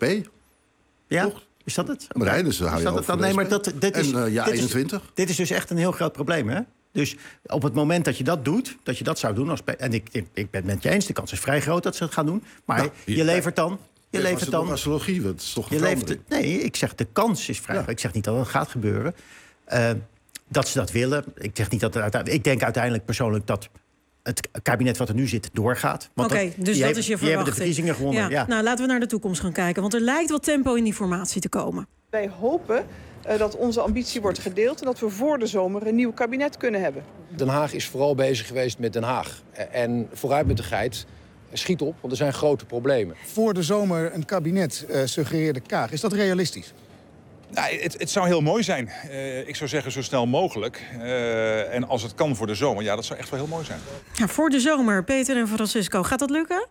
Ja? Toch? Is dat het? Marijnissen hou Is je dat over het dan? de Nee, maar S P. dat, dit is, En, uh, ja, dit is- eenentwintig. Dit is dus echt een heel groot probleem, hè? Dus op het moment dat je dat doet, dat je dat zou doen... Als, en ik, ik, ik ben het met je eens, de kans is vrij groot dat ze het gaan doen. Maar nou, je, je levert dan... Je ja, levert dan astrologie, dat is toch je levert, Nee, ik zeg de kans is vrij. Ja. Ik zeg niet dat het gaat gebeuren. Uh, dat ze dat willen. Ik zeg niet dat het uiteindelijk... Ik denk uiteindelijk persoonlijk dat het kabinet wat er nu zit doorgaat. Oké, okay, dus dat hebben, is je verwachting. Die hebben de verkiezingen gewonnen. Ja. Ja. Nou, laten we naar de toekomst gaan kijken. Want er lijkt wat tempo in die formatie te komen. Wij hopen uh, dat onze ambitie wordt gedeeld... en dat we voor de zomer een nieuw kabinet kunnen hebben. Den Haag is vooral bezig geweest met Den Haag. En vooruit met de geit... Schiet op, want er zijn grote problemen. Voor de zomer een kabinet, uh, suggereerde Kaag. Is dat realistisch? Nou, het, het zou heel mooi zijn. Uh, ik zou zeggen zo snel mogelijk. Uh, en als het kan voor de zomer, ja, dat zou echt wel heel mooi zijn. Ja, voor de zomer, Peter en Francisco. Gaat dat lukken?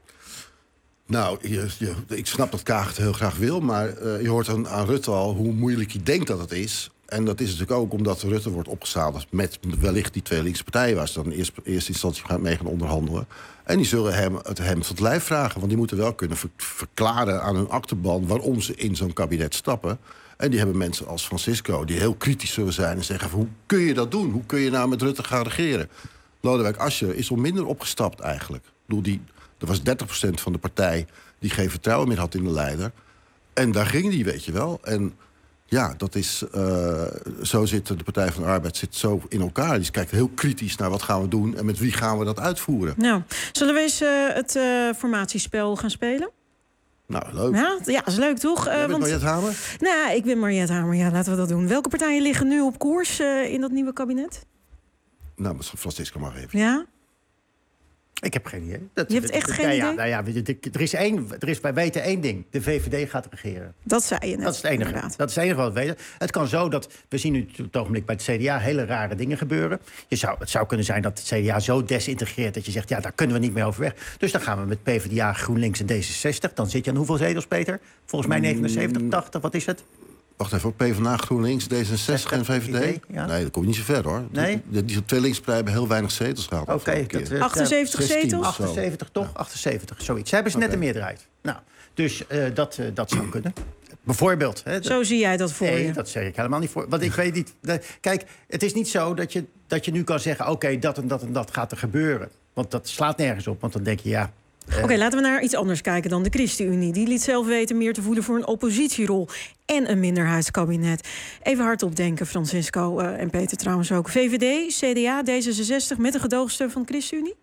Nou, je, je, ik snap dat Kaag het heel graag wil. Maar uh, je hoort aan, aan Rutte al hoe moeilijk hij denkt dat het is. En dat is natuurlijk ook omdat Rutte wordt opgezadeld met wellicht die twee linkse partijen... waar ze dan in eerste, eerste instantie mee gaan onderhandelen. En die zullen hem het hem tot lijf vragen. Want die moeten wel kunnen ver, verklaren aan hun achterban... waarom ze in zo'n kabinet stappen. En die hebben mensen als Francisco die heel kritisch zullen zijn... en zeggen, hoe kun je dat doen? Hoe kun je nou met Rutte gaan regeren? Lodewijk Asscher is al minder opgestapt eigenlijk. Ik bedoel, die, er was dertig procent van de partij die geen vertrouwen meer had in de leider. En daar ging die, weet je wel. En... Ja, dat is, uh, zo zit de Partij van de Arbeid zit zo in elkaar. Die kijkt heel kritisch naar wat gaan we doen en met wie gaan we dat uitvoeren. Nou, zullen we eens uh, het uh, formatiespel gaan spelen? Nou, leuk. Ja, ja, dat is leuk, toch? Jij uh, bent want... Mariette Hamer? Nou, ik ben Mariette Hamer, ja, laten we dat doen. Welke partijen liggen nu op koers uh, in dat nieuwe kabinet? Nou, Francisco mag even. Ja? Ik heb geen idee. Dat, je hebt echt dat, geen ja, idee? Ja, nou ja, er is één, er is, wij weten één ding. De V V D gaat regeren. Dat zei je net. Dat is het enige. Inderdaad. Dat is het enige wat we weten. Het kan zo dat, we zien nu op het ogenblik bij het C D A hele rare dingen gebeuren. Je zou, het zou kunnen zijn dat het C D A zo desintegreert dat je zegt, ja, daar kunnen we niet meer over weg. Dus dan gaan we met PvdA, GroenLinks en D zesenzestig. Dan zit je aan hoeveel zetels, Peter? Volgens mij negenenzeventig, tachtig, wat is het? Wacht even, PvdA, GroenLinks, D zesenzestig en V V D? Ja. Nee, dat komt niet zo ver, hoor. Nee? Die, die twee linkspartijen hebben heel weinig zetels gehad. Oké, okay, achtenzeventig zetels? achtenzeventig, toch? Ja. achtenzeventig, zoiets. Ze hebben ze okay. net een meerderheid. Nou, dus uh, dat, uh, dat zou kunnen. Bijvoorbeeld. Hè, zo zie jij dat voor nee, je? Dat zeg ik helemaal niet voor. Want ik weet niet... De, kijk, het is niet zo dat je, dat je nu kan zeggen... oké, okay, dat en dat en dat gaat er gebeuren. Want dat slaat nergens op. Want dan denk je, ja... Oké, okay, laten we naar iets anders kijken dan de ChristenUnie. Die liet zelf weten meer te voelen voor een oppositierol en een minderheidskabinet. Even hardop denken, Francisco uh, en Peter trouwens ook. V V D, C D A, D zesenzestig met een gedoogsteun van de ChristenUnie?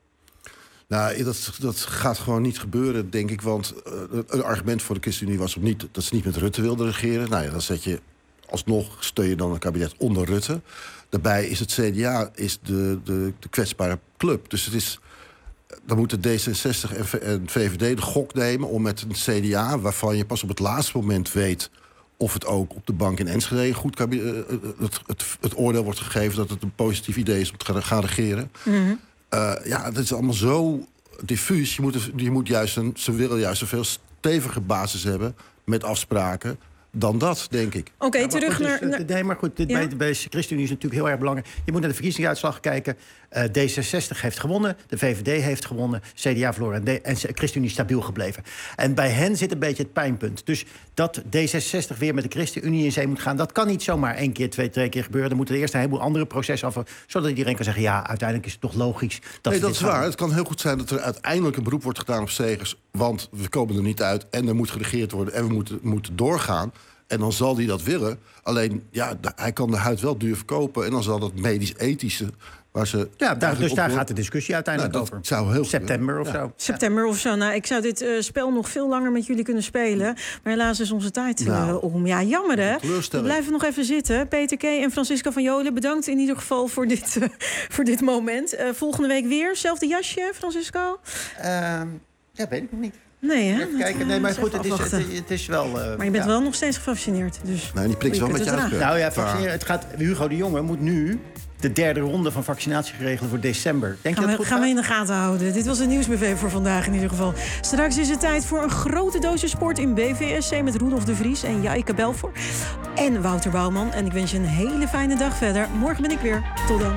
Nou, dat, dat gaat gewoon niet gebeuren, denk ik. Want uh, een argument voor de ChristenUnie was om niet, dat ze niet met Rutte wilden regeren. Nou ja, dan zet je alsnog, steun je dan een kabinet onder Rutte. Daarbij is het C D A is de, de, de kwetsbare club. Dus het is... Dan moeten D zesenzestig en V V D de gok nemen om met een C D A... waarvan je pas op het laatste moment weet of het ook op de bank in Enschede... goed het, het, het oordeel wordt gegeven dat het een positief idee is om te gaan regeren. Mm-hmm. Uh, ja, dat is allemaal zo diffuus. Je moet, je moet juist een, ze willen juist een veel stevige basis hebben met afspraken... dan dat, denk ik. Oké, okay, ja, terug goed, naar... Dus, uh, nee, maar goed, dit, ja? bij, bij de ChristenUnie is natuurlijk heel erg belangrijk. Je moet naar de verkiezingsuitslag kijken. Uh, D zesenzestig heeft gewonnen, de V V D heeft gewonnen... C D A verloren en, en ChristenUnie is stabiel gebleven. En bij hen zit een beetje het pijnpunt. Dus dat D zesenzestig weer met de ChristenUnie in zee moet gaan... dat kan niet zomaar één keer, twee, twee keer gebeuren. Er moeten eerst een heleboel andere processen af... zodat iedereen kan zeggen, ja, uiteindelijk is het toch logisch... dat nee, dat is waar. Gaan. Het kan heel goed zijn dat er uiteindelijk een beroep wordt gedaan op Segers... want we komen er niet uit en er moet geregeerd worden... en we moeten, moeten doorgaan... En dan zal hij dat willen. Alleen, ja, hij kan de huid wel duur verkopen. En dan zal dat medisch-ethische... Waar ze ja, daar, dus daar gaat de discussie uiteindelijk nou, over. Zou heel September of ja. zo. September of zo. Nou, ik zou dit uh, spel nog veel langer met jullie kunnen spelen. Maar helaas is onze tijd uh, nou, om. Ja, jammer hè. We blijven nog even zitten. Peter K. en Francisco van Jolen, bedankt in ieder geval voor dit, uh, voor dit moment. Uh, volgende week weer. Zelfde jasje, Francisco? Uh, ja, weet ik nog niet. Nee, hè? Even kijken. Nee, maar goed, het is, het, het is wel... Uh, maar je bent ja. wel nog steeds gevaccineerd. Dus nee, die prikt wel met je uit. Nou ja, vaccineren. Het gaat, Hugo de Jonge moet nu de derde ronde van vaccinatie geregeld voor december. Denk gaan je dat we, goed gaan gaat? we in de gaten houden. Dit was het nieuwsbv voor vandaag in ieder geval. Straks is het tijd voor een grote dosis sport in B V S C... met Roelof de Vries en Jaieke Belvoor. En Wouter Bouwman. En ik wens je een hele fijne dag verder. Morgen ben ik weer. Tot dan.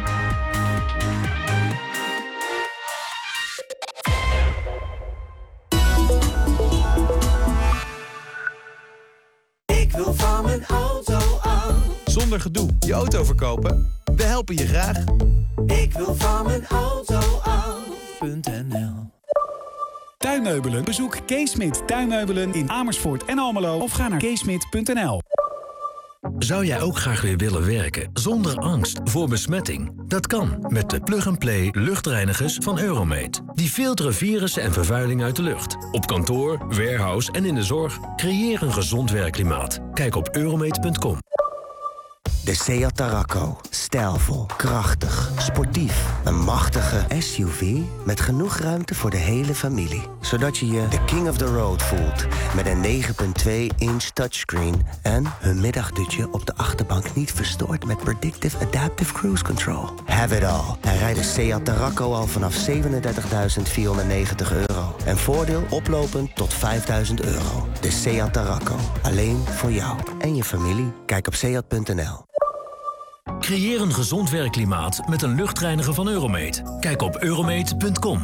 Ik wil van mijn auto af. zonder gedoe je auto verkopen? We helpen je graag. Ik wil van mijn auto af.nl. Tuinmeubelen. Bezoek Keesmit Tuinmeubelen in Amersfoort en Almelo of ga naar keesmit punt n l. Zou jij ook graag weer willen werken zonder angst voor besmetting? Dat kan met de plug-and-play luchtreinigers van Euromate. Die filteren virussen en vervuiling uit de lucht. Op kantoor, warehouse en in de zorg. Creëer een gezond werkklimaat. Kijk op euromate punt com. De Seat Tarraco. Stijlvol, krachtig, sportief. Een machtige S U V met genoeg ruimte voor de hele familie. Zodat je je de king of the road voelt. Met een negen komma twee inch touchscreen en een middagdutje op de achterbank niet verstoord met Predictive Adaptive Cruise Control. Have it all. En rijd de Seat Tarraco al vanaf zevenendertigduizend vierhonderdnegentig euro. En voordeel oplopend tot vijfduizend euro. De Seat Tarraco. Alleen voor jou en je familie. Kijk op seat punt n l. Creëer een gezond werkklimaat met een luchtreiniger van Euromate. Kijk op euromate punt com.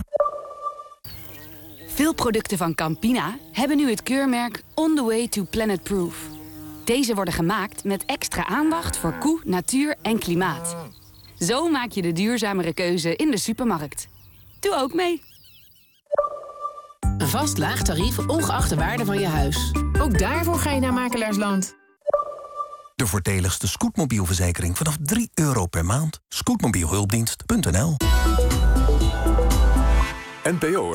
Veel producten van Campina hebben nu het keurmerk On the Way to Planet Proof. Deze worden gemaakt met extra aandacht voor koe, natuur en klimaat. Zo maak je de duurzamere keuze in de supermarkt. Doe ook mee. Een vast laag tarief ongeacht de waarde van je huis. Ook daarvoor ga je naar Makelaarsland. De voordeligste scootmobielverzekering vanaf drie euro per maand. scootmobielhulpdienst punt n l. N P O